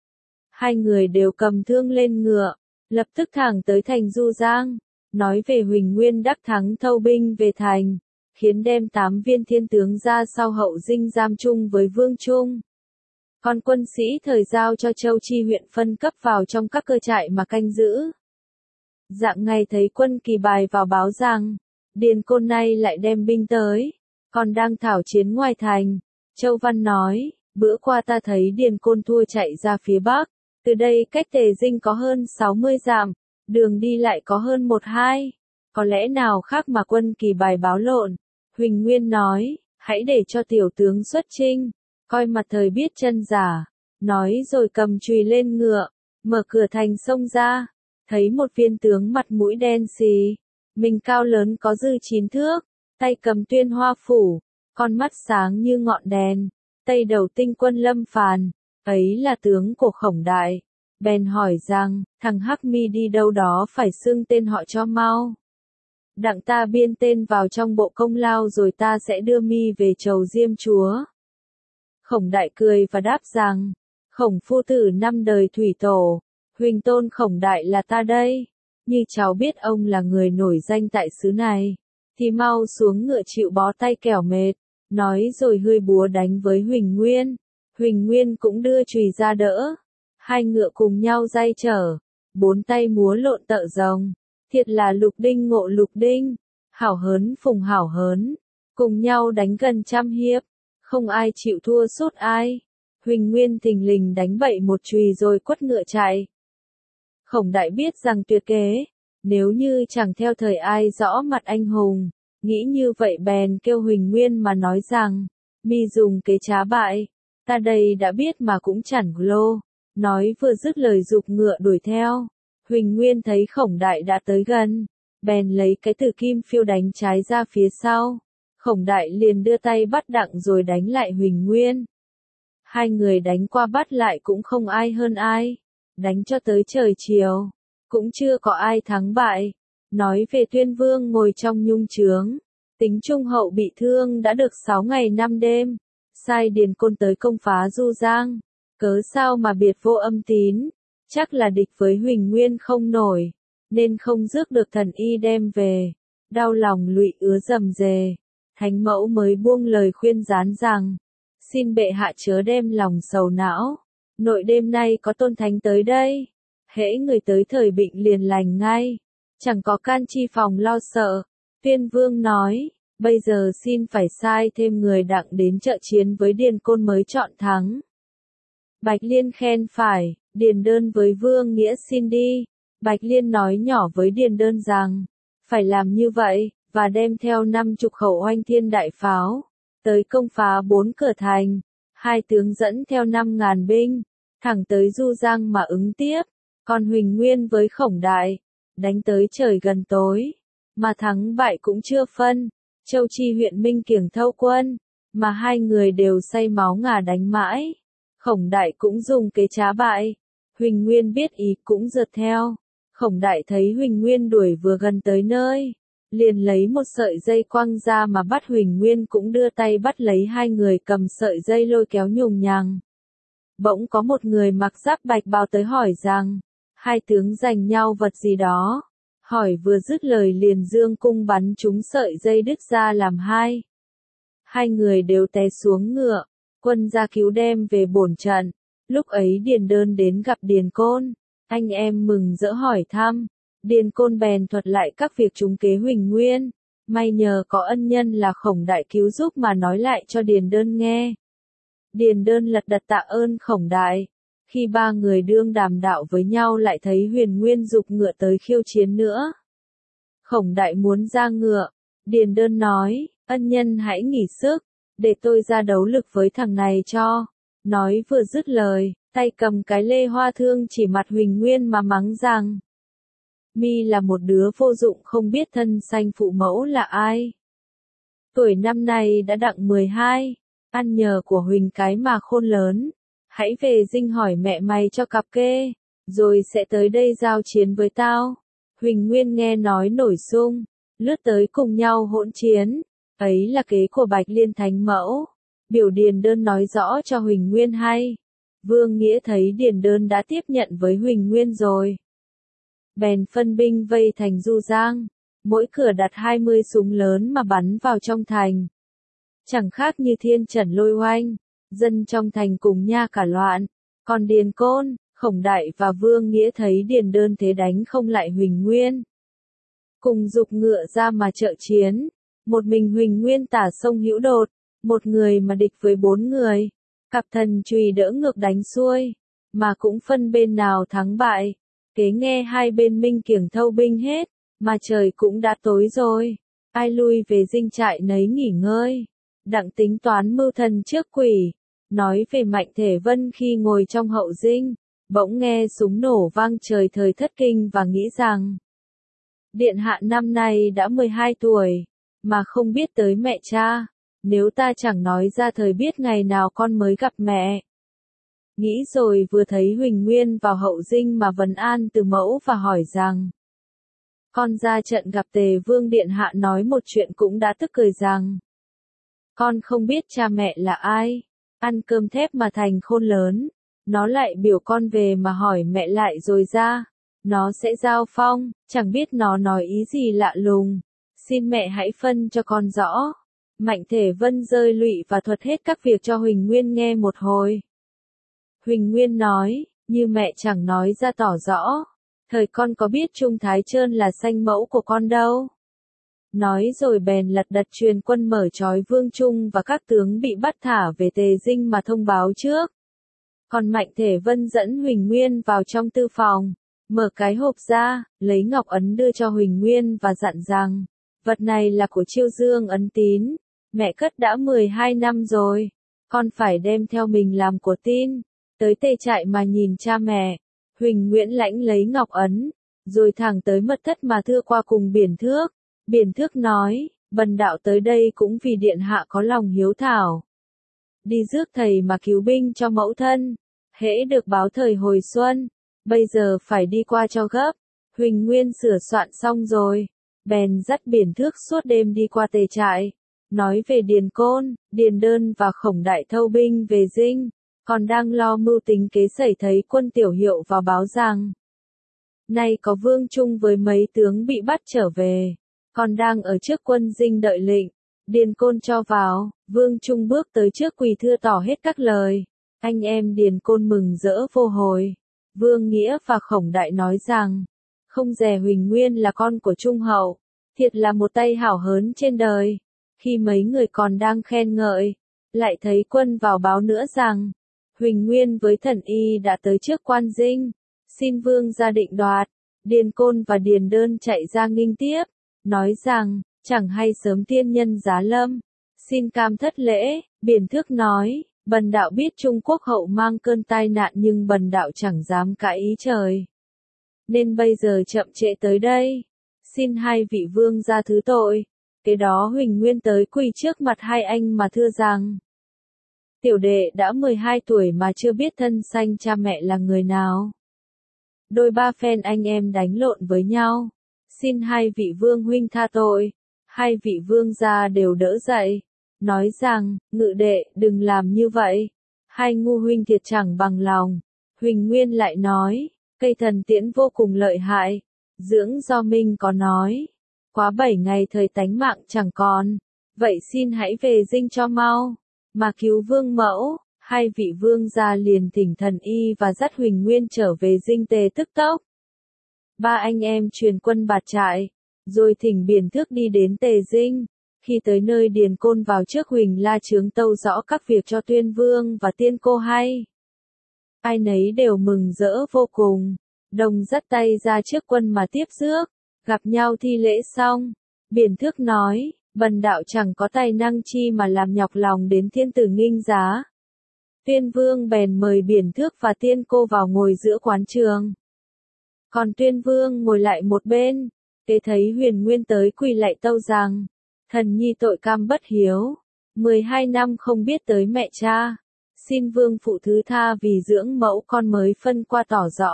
S1: Hai người đều cầm thương lên ngựa, lập tức thẳng tới thành Du Giang, nói về Huỳnh Nguyên đắc thắng thâu binh về thành, khiến đem 8 viên thiên tướng ra sau hậu dinh giam chung với Vương Trung. Còn quân sĩ thời giao cho Châu Chi huyện phân cấp vào trong các cơ trại mà canh giữ. Dạng ngày thấy quân Kỳ bài vào báo rằng, Điền Côn nay lại đem binh tới, còn đang thảo chiến ngoài thành. Châu Văn nói, bữa qua ta thấy Điền Côn thua chạy ra phía bắc, từ đây cách Tề Dinh có hơn 60 dặm, đường đi lại có hơn 1-2, có lẽ nào khác mà quân Kỳ bài báo lộn. Huỳnh Nguyên nói, hãy để cho tiểu tướng xuất chinh, coi mặt thời biết chân giả, nói rồi cầm chùy lên ngựa, mở cửa thành xông ra, thấy một viên tướng mặt mũi đen xì, mình cao lớn có dư 9 thước, tay cầm tuyên hoa phủ, con mắt sáng như ngọn đèn, tay đầu tinh quân Lâm Phàn, ấy là tướng của Khổng Đại. Bèn hỏi rằng, thằng Hắc Mi đi đâu đó phải xưng tên họ cho mau. Đặng ta biên tên vào trong bộ công lao rồi ta sẽ đưa mi về chầu Diêm Chúa. Khổng Đại cười và đáp rằng, Khổng phu tử 5 đời thủy tổ, Huỳnh tôn Khổng Đại là ta đây, như cháu biết ông là người nổi danh tại xứ này, thì mau xuống ngựa chịu bó tay kẻo mệt, nói rồi hươi búa đánh với Huỳnh Nguyên. Huỳnh Nguyên cũng đưa chùy ra đỡ, hai ngựa cùng nhau day chở, 4 tay múa lộn tợ rồng, thiệt là lục đinh ngộ lục đinh, hảo hớn phùng hảo hớn, cùng nhau đánh gần 100 hiệp, không ai chịu thua sút ai. Huỳnh Nguyên thình lình đánh bậy một chùy rồi quất ngựa chạy. Khổng Đại biết rằng tuyệt kế, nếu như chẳng theo thời ai rõ mặt anh hùng, nghĩ như vậy bèn kêu Huỳnh Nguyên mà nói rằng, mi dùng kế trá bại, ta đây đã biết mà cũng chẳng lô, nói vừa dứt lời giục ngựa đuổi theo. Huỳnh Nguyên thấy Khổng Đại đã tới gần, bèn lấy cái tử kim phiêu đánh trái ra phía sau. Khổng Đại liền đưa tay bắt đặng rồi đánh lại Huỳnh Nguyên. Hai người đánh qua bắt lại cũng không ai hơn ai. Đánh cho tới trời chiều, cũng chưa có ai thắng bại. Nói về Tuyên Vương ngồi trong nhung chướng, tính Trung Hậu bị thương đã được 6 ngày 5 đêm. Sai Điền Côn tới công phá Du Giang. Cớ sao mà biệt vô âm tín, chắc là địch với Huỳnh Nguyên không nổi, nên không rước được thần y đem về. Đau lòng lụy ứa rầm rề, Thánh Mẫu mới buông lời khuyên rán rằng, xin bệ hạ chớ đem lòng sầu não, nội đêm nay có Tôn Thánh tới đây, hễ người tới thời bệnh liền lành ngay, chẳng có can chi phòng lo sợ. Tuyên Vương nói, bây giờ xin phải sai thêm người đặng đến trợ chiến với Điền Côn mới chọn thắng. Bạch Liên khen phải, Điền Đơn với Vương Nghĩa xin đi. Bạch Liên nói nhỏ với Điền Đơn rằng, phải làm như vậy, và đem theo 50 khẩu Oanh Thiên đại pháo, tới công phá 4 cửa thành. Hai tướng dẫn theo 5.000 binh, thẳng tới Du Giang mà ứng tiếp. Còn Huỳnh Nguyên với Khổng Đại, đánh tới trời gần tối, mà thắng bại cũng chưa phân. Châu Chi huyện Minh Kiểng thâu quân, mà hai người đều say máu ngà đánh mãi. Khổng Đại cũng dùng kế trá bại. Huỳnh Nguyên biết ý cũng rượt theo. Khổng Đại thấy Huỳnh Nguyên đuổi vừa gần tới nơi, liền lấy một sợi dây quăng ra mà bắt Huỳnh Nguyên, cũng đưa tay bắt lấy hai người cầm sợi dây lôi kéo nhùng nhằng. Bỗng có một người mặc giáp bạch bào tới hỏi rằng, hai tướng giành nhau vật gì đó. Hỏi vừa dứt lời liền dương cung bắn trúng sợi dây đứt ra làm hai. Hai người đều té xuống ngựa, quân ra cứu đem về bổn trận. Lúc ấy Điền Đơn đến gặp Điền Côn, anh em mừng rỡ hỏi thăm. Điền Côn bèn thuật lại các việc trúng kế Huỳnh Nguyên, may nhờ có ân nhân là Khổng Đại cứu giúp mà nói lại cho Điền Đơn nghe. Điền Đơn lật đật tạ ơn Khổng Đại. Khi ba người đương đàm đạo với nhau lại thấy Huyền Nguyên giục ngựa tới khiêu chiến nữa. Khổng Đại muốn ra ngựa, Điền Đơn nói, ân nhân hãy nghỉ sức, để tôi ra đấu lực với thằng này cho. Nói vừa dứt lời, tay cầm cái lê hoa thương chỉ mặt Huỳnh Nguyên mà mắng rằng, mi là một đứa vô dụng không biết thân sanh phụ mẫu là ai. Tuổi năm nay đã đặng 12, ăn nhờ của Huỳnh cái mà khôn lớn. Hãy về dinh hỏi mẹ mày cho cặp kê, rồi sẽ tới đây giao chiến với tao. Huỳnh Nguyên nghe nói nổi sung, lướt tới cùng nhau hỗn chiến. Ấy là kế của Bạch Liên Thánh Mẫu. Biểu Điền Đơn nói rõ cho Huỳnh Nguyên hay. Vương Nghĩa thấy Điền Đơn đã tiếp nhận với Huỳnh Nguyên rồi, bèn phân binh vây thành Du Giang, mỗi cửa đặt 20 súng lớn mà bắn vào trong thành. Chẳng khác như thiên trần lôi oanh, dân trong thành cùng nha cả loạn. Còn Điền Côn, Khổng Đại và Vương Nghĩa thấy Điền Đơn thế đánh không lại Huỳnh Nguyên, cùng giục ngựa ra mà trợ chiến. Một mình Huỳnh Nguyên tả sông hữu đột, một người mà địch với 4 người. Cặp thần chùy đỡ ngược đánh xuôi, mà cũng phân bên nào thắng bại. Kế nghe hai bên Minh Kiểng thâu binh hết, mà trời cũng đã tối rồi. Ai lui về dinh trại nấy nghỉ ngơi, đặng tính toán mưu thần trước quỷ. Nói về Mạnh Thể Vân khi ngồi trong hậu dinh, bỗng nghe súng nổ vang trời thời thất kinh và nghĩ rằng, điện hạ năm nay đã 12 tuổi, mà không biết tới mẹ cha. Nếu ta chẳng nói ra thời biết ngày nào con mới gặp mẹ. Nghĩ rồi vừa thấy Huỳnh Nguyên vào hậu dinh mà vấn an từ mẫu và hỏi rằng, con ra trận gặp Tề Vương điện hạ nói một chuyện cũng đã tức cười rằng, con không biết cha mẹ là ai, ăn cơm thép mà thành khôn lớn, nó lại biểu con về mà hỏi mẹ lại rồi ra, nó sẽ giao phong, chẳng biết nó nói ý gì lạ lùng, xin mẹ hãy phân cho con rõ. Mạnh Thể Vân rơi lụy và thuật hết các việc cho Huỳnh Nguyên nghe một hồi. Huỳnh Nguyên nói, như mẹ chẳng nói ra tỏ rõ, thời con có biết Trung Thái Trơn là sanh mẫu của con đâu. Nói rồi bèn lật đật truyền quân mở trói Vương Trung và các tướng bị bắt thả về Tề Dinh mà thông báo trước. Còn Mạnh Thể Vân dẫn Huỳnh Nguyên vào trong tư phòng, mở cái hộp ra, lấy ngọc ấn đưa cho Huỳnh Nguyên và dặn rằng, vật này là của Chiêu Dương ấn tín, mẹ cất đã 12 năm rồi, con phải đem theo mình làm của tin, tới Tề trại mà nhìn cha mẹ. Huỳnh Nguyễn lãnh lấy ngọc ấn, rồi thẳng tới mật thất mà thưa qua cùng Biển Thước. Biển Thước nói, bần đạo tới đây cũng vì điện hạ có lòng hiếu thảo. Đi rước thầy mà cứu binh cho mẫu thân, hễ được báo thời hồi xuân, bây giờ phải đi qua cho gấp. Huỳnh Nguyên sửa soạn xong rồi, bèn dắt Biển Thước suốt đêm đi qua Tề trại, nói về Điền Côn, Điền Đơn và Khổng Đại thâu binh về Dinh, còn đang lo mưu tính kế xảy thấy quân Tiểu Hiệu vào báo rằng nay có Vương Trung với mấy tướng bị bắt trở về, còn đang ở trước quân Dinh đợi lệnh. Điền Côn cho vào, Vương Trung bước tới trước quỳ thưa tỏ hết các lời. Anh em Điền Côn mừng rỡ vô hồi. Vương Nghĩa và Khổng Đại nói rằng, không dè Huỳnh Nguyên là con của Trung Hậu, thiệt là một tay hảo hớn trên đời. Khi mấy người còn đang khen ngợi, lại thấy quân vào báo nữa rằng, Huỳnh Nguyên với Thần Y đã tới trước quan Dinh, xin Vương ra định đoạt. Điền Côn và Điền Đơn chạy ra nghinh tiếp, nói rằng, chẳng hay sớm tiên nhân giá lâm, xin cam thất lễ. Biển Thước nói, bần đạo biết Trung Quốc hậu mang cơn tai nạn nhưng bần đạo chẳng dám cãi ý trời, nên bây giờ chậm trễ tới đây, xin hai vị vương ra thứ tội. Kế đó Huỳnh Nguyên tới quỳ trước mặt hai anh mà thưa rằng, tiểu đệ đã 12 tuổi mà chưa biết thân sanh cha mẹ là người nào. Đôi ba phen anh em đánh lộn với nhau, xin hai vị vương huynh tha tội. Hai vị vương gia đều đỡ dậy, nói rằng, ngự đệ, đừng làm như vậy. Hai ngu huynh thiệt chẳng bằng lòng. Huỳnh Nguyên lại nói, cây thần tiễn vô cùng lợi hại. Dưỡng Do Minh có nói, quá 7 ngày thời tánh mạng chẳng còn. Vậy xin hãy về Dinh cho mau, mà cứu vương mẫu. Hai vị vương gia liền thỉnh Thần Y và dắt Huỳnh Nguyên trở về Dinh Tề tức tốc. Ba anh em truyền quân bạt trại, rồi thỉnh Biển Thước đi đến Tề Dinh. Khi tới nơi Điền Côn vào trước Huỳnh La Chướng tâu rõ các việc cho Tuyên Vương và Tiên Cô hay. Ai nấy đều mừng rỡ vô cùng, đồng dắt tay ra trước quân mà tiếp rước, gặp nhau thi lễ xong. Biển Thước nói, bần đạo chẳng có tài năng chi mà làm nhọc lòng đến thiên tử nghinh giá. Tuyên Vương bèn mời Biển Thước và Tiên Cô vào ngồi giữa quán trường. Còn Tuyên Vương ngồi lại một bên. Kế thấy Huyền Nguyên tới quỳ lạy tâu rằng, thần nhi tội cam bất hiếu, 12 năm không biết tới mẹ cha, xin vương phụ thứ tha vì dưỡng mẫu con mới phân qua tỏ rõ.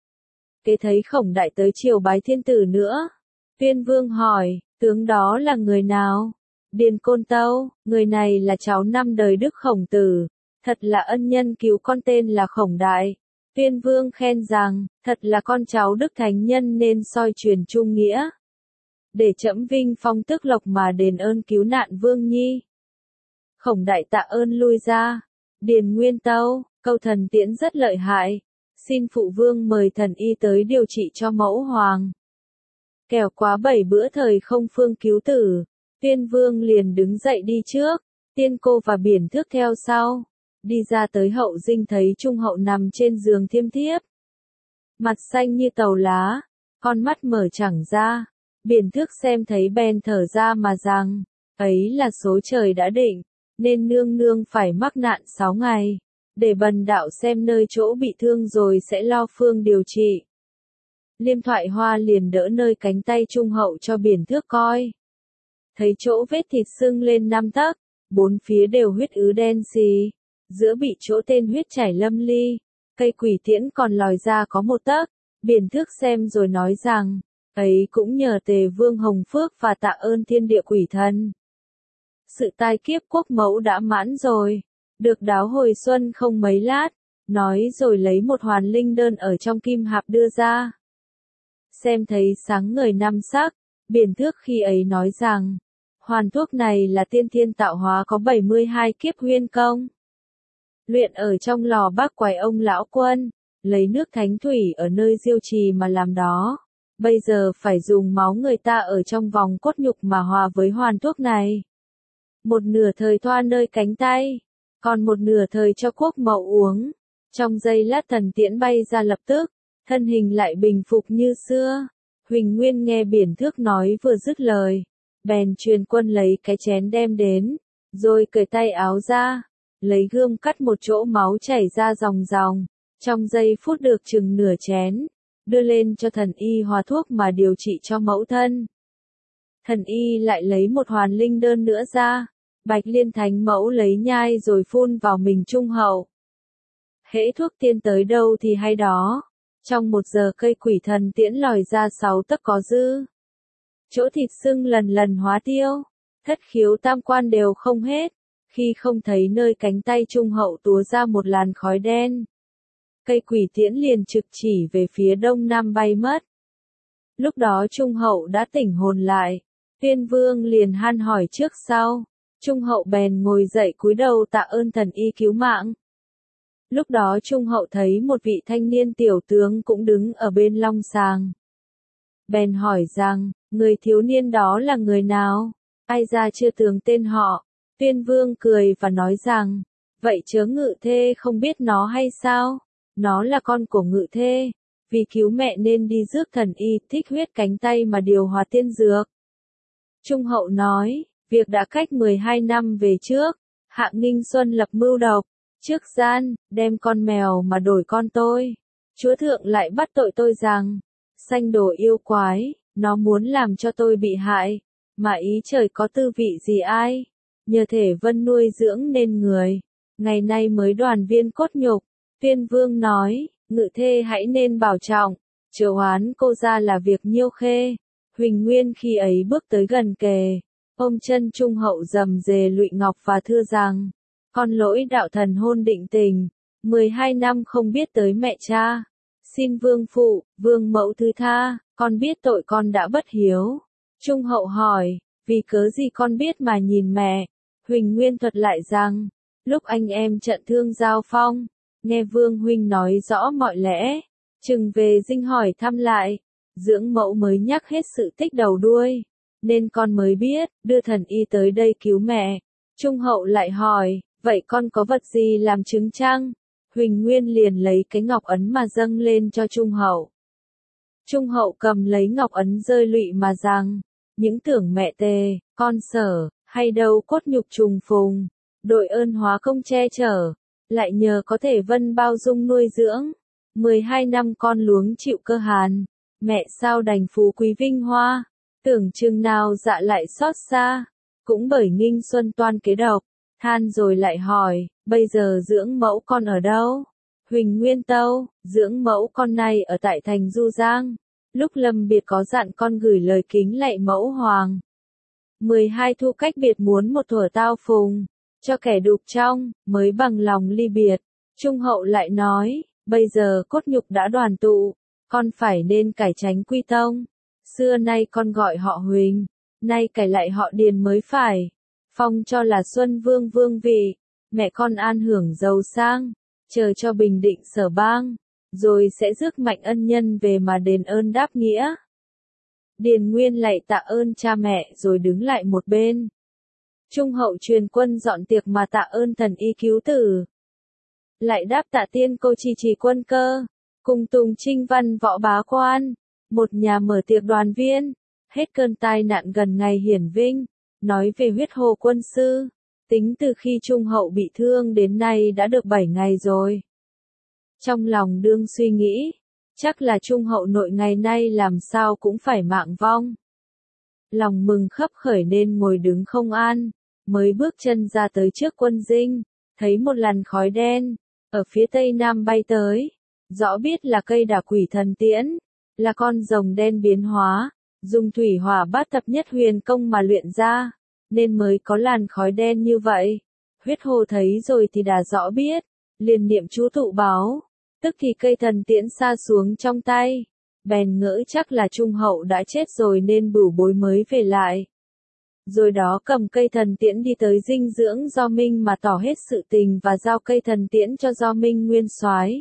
S1: Kế thấy Khổng Đại tới triều bái thiên tử nữa, Tuyên Vương hỏi, tướng đó là người nào? Điền Côn tâu, người này là cháu năm đời Đức Khổng Tử, thật là ân nhân cứu con tên là Khổng Đại. Tuyên Vương khen rằng, thật là con cháu Đức Thánh Nhân nên soi truyền trung nghĩa, để trẫm vinh phong tước lộc mà đền ơn cứu nạn Vương Nhi. Khổng Đại tạ ơn lui ra. Điền Nguyên tâu, câu thần tiễn rất lợi hại, xin phụ vương mời Thần Y tới điều trị cho mẫu hoàng. Kẻo quá 7 bữa thời không phương cứu tử. Tuyên Vương liền đứng dậy đi trước, Tiên Cô và Biển Thước theo sau. Đi ra tới hậu Dinh thấy Trung Hậu nằm trên giường thiêm thiếp, mặt xanh như tàu lá, con mắt mở chẳng ra. Biển Thước xem thấy bèn thở ra mà rằng, ấy là số trời đã định, nên nương nương phải mắc nạn 6 ngày, để bần đạo xem nơi chỗ bị thương rồi sẽ lo phương điều trị. Liêm Thoại Hoa liền đỡ nơi cánh tay Trung Hậu cho Biển Thước coi. Thấy chỗ vết thịt sưng lên 5 tấc, bốn phía đều huyết ứ đen xì, giữa bị chỗ tên huyết chảy lâm ly, cây quỷ tiễn còn lòi ra có 1 tấc. Biển Thước xem rồi nói rằng, ấy cũng nhờ Tề Vương Hồng Phước và tạ ơn thiên địa quỷ thần. Sự tai kiếp quốc mẫu đã mãn rồi, được đáo hồi xuân không mấy lát, nói rồi lấy một hoàn linh đơn ở trong kim hạp đưa ra. Xem thấy sáng ngời 5 sắc, Biển Thước khi ấy nói rằng, hoàn thuốc này là tiên thiên tạo hóa có 72 kiếp huyên công. Luyện ở trong lò bác quài ông lão quân, lấy nước thánh thủy ở nơi diêu trì mà làm đó. Bây giờ phải dùng máu người ta ở trong vòng cốt nhục mà hòa với hoàn thuốc này. Một nửa thời thoa nơi cánh tay, còn một nửa thời cho quốc mẫu uống. Trong giây lát thần tiễn bay ra lập tức, thân hình lại bình phục như xưa. Huỳnh Nguyên nghe Biển Thước nói vừa dứt lời, bèn truyền quân lấy cái chén đem đến, rồi cởi tay áo ra, lấy gươm cắt một chỗ máu chảy ra ròng ròng, trong giây phút được chừng nửa chén. đưa lên cho thần y hóa thuốc mà điều trị cho mẫu thân. Thần y lại lấy một hoàn linh đơn nữa ra, Bạch Liên thánh mẫu lấy nhai rồi phun vào mình Trung Hậu. Hễ thuốc tiên tới đâu thì hay đó, trong 1 giờ cây quỷ thần tiễn lòi ra 6 tấc có dư. Chỗ thịt sưng lần lần hóa tiêu, thất khiếu tam quan đều không hết, khi không thấy nơi cánh tay Trung Hậu túa ra một làn khói đen. Cây quỷ tiễn liền trực chỉ về phía đông nam bay mất. Lúc đó Trung Hậu đã tỉnh hồn lại, Tuyên Vương liền han hỏi trước sau, Trung Hậu bèn ngồi dậy cúi đầu tạ ơn thần y cứu mạng. Lúc đó Trung Hậu thấy một vị thanh niên tiểu tướng cũng đứng ở bên long sàng. Bèn hỏi rằng, người thiếu niên đó là người nào? Ai ra chưa tường tên họ? Tuyên Vương cười và nói rằng, vậy chớ Ngự Thê không biết nó hay sao? Nó là con của Ngự Thê, vì cứu mẹ nên đi rước thần y thích huyết cánh tay mà điều hòa tiên dược. Trung Hậu nói, việc đã cách 12 năm về trước, Hạng Nghinh Xuân lập mưu độc, trước gian, đem con mèo mà đổi con tôi. Chúa thượng lại bắt tội tôi rằng, sanh đồ yêu quái, nó muốn làm cho tôi bị hại, mà ý trời có tư vị gì ai, nhờ thể vân nuôi dưỡng nên người, ngày nay mới đoàn viên cốt nhục. Tuyên Vương nói, Ngự Thê hãy nên bảo trọng, chớ oán cô ra là việc Nhiêu Khê. Huỳnh Nguyên khi ấy bước tới gần kề, ôm chân Trung Hậu rầm rề lụy ngọc và thưa rằng, con lỗi đạo thần hôn định tình, 12 năm không biết tới mẹ cha, xin vương phụ, vương mẫu thứ tha, con biết tội con đã bất hiếu. Trung Hậu hỏi, vì cớ gì con biết mà nhìn mẹ? Huỳnh Nguyên thuật lại rằng, lúc anh em trận thương giao phong, nghe Vương huynh nói rõ mọi lẽ, chừng về dinh hỏi thăm lại, dưỡng mẫu mới nhắc hết sự tích đầu đuôi, nên con mới biết, đưa thần y tới đây cứu mẹ. Trung Hậu lại hỏi, vậy con có vật gì làm chứng chăng? Huỳnh Nguyên liền lấy cái ngọc ấn mà dâng lên cho Trung Hậu. Trung Hậu cầm lấy ngọc ấn rơi lụy mà rằng, những tưởng mẹ tề, con sở, hay đâu cốt nhục trùng phùng, đội ơn hóa công che chở, lại nhờ có thể vân bao dung nuôi dưỡng. 12 năm con luống chịu cơ hàn, mẹ sao đành phú quý vinh hoa, tưởng chừng nào dạ lại xót xa, cũng bởi Nghinh Xuân toan kế độc, than rồi lại hỏi, bây giờ dưỡng mẫu con ở đâu? Huỳnh Nguyên tâu, dưỡng mẫu con này ở tại thành Du Giang, lúc lâm biệt có dặn con gửi lời kính lạy mẫu hoàng. 12 thu cách biệt muốn một thuở tao phùng, cho kẻ đục trong, mới bằng lòng ly biệt. Trung Hậu lại nói, bây giờ cốt nhục đã đoàn tụ, con phải nên cải tránh quy tông. Xưa nay con gọi họ Huỳnh, nay cải lại họ Điền mới phải. Phong cho là Xuân Vương vương vị, mẹ con an hưởng giàu sang, chờ cho bình định sở bang, rồi sẽ rước mạnh ân nhân về mà đền ơn đáp nghĩa. Điền Nguyên lạy tạ ơn cha mẹ rồi đứng lại một bên. Trung Hậu truyền quân dọn tiệc mà tạ ơn thần y cứu tử. Lại đáp tạ tiên cô trì quân cơ, cùng tùng trinh văn võ bá quan, một nhà mở tiệc đoàn viên, hết cơn tai nạn gần ngày hiển vinh, nói về huyết hồ quân sư, tính từ khi Trung Hậu bị thương đến nay đã được 7 ngày rồi. Trong lòng đương suy nghĩ, chắc là Trung Hậu nội ngày nay làm sao cũng phải mạng vong. Lòng mừng khấp khởi nên ngồi đứng không an, mới bước chân ra tới trước quân dinh, thấy một làn khói đen, ở phía tây nam bay tới, rõ biết là cây đả quỷ thần tiễn, là con rồng đen biến hóa, dùng thủy hỏa bát thập nhất huyền công mà luyện ra, nên mới có làn khói đen như vậy. Huyết hồ thấy rồi thì đã rõ biết, liền niệm chú tụ báo, tức thì cây thần tiễn sa xuống trong tay, bèn ngỡ chắc là Trung Hậu đã chết rồi nên bửu bối mới về lại. Rồi đó cầm cây thần tiễn đi tới dinh dưỡng Do Minh mà tỏ hết sự tình và giao cây thần tiễn cho Do Minh nguyên soái.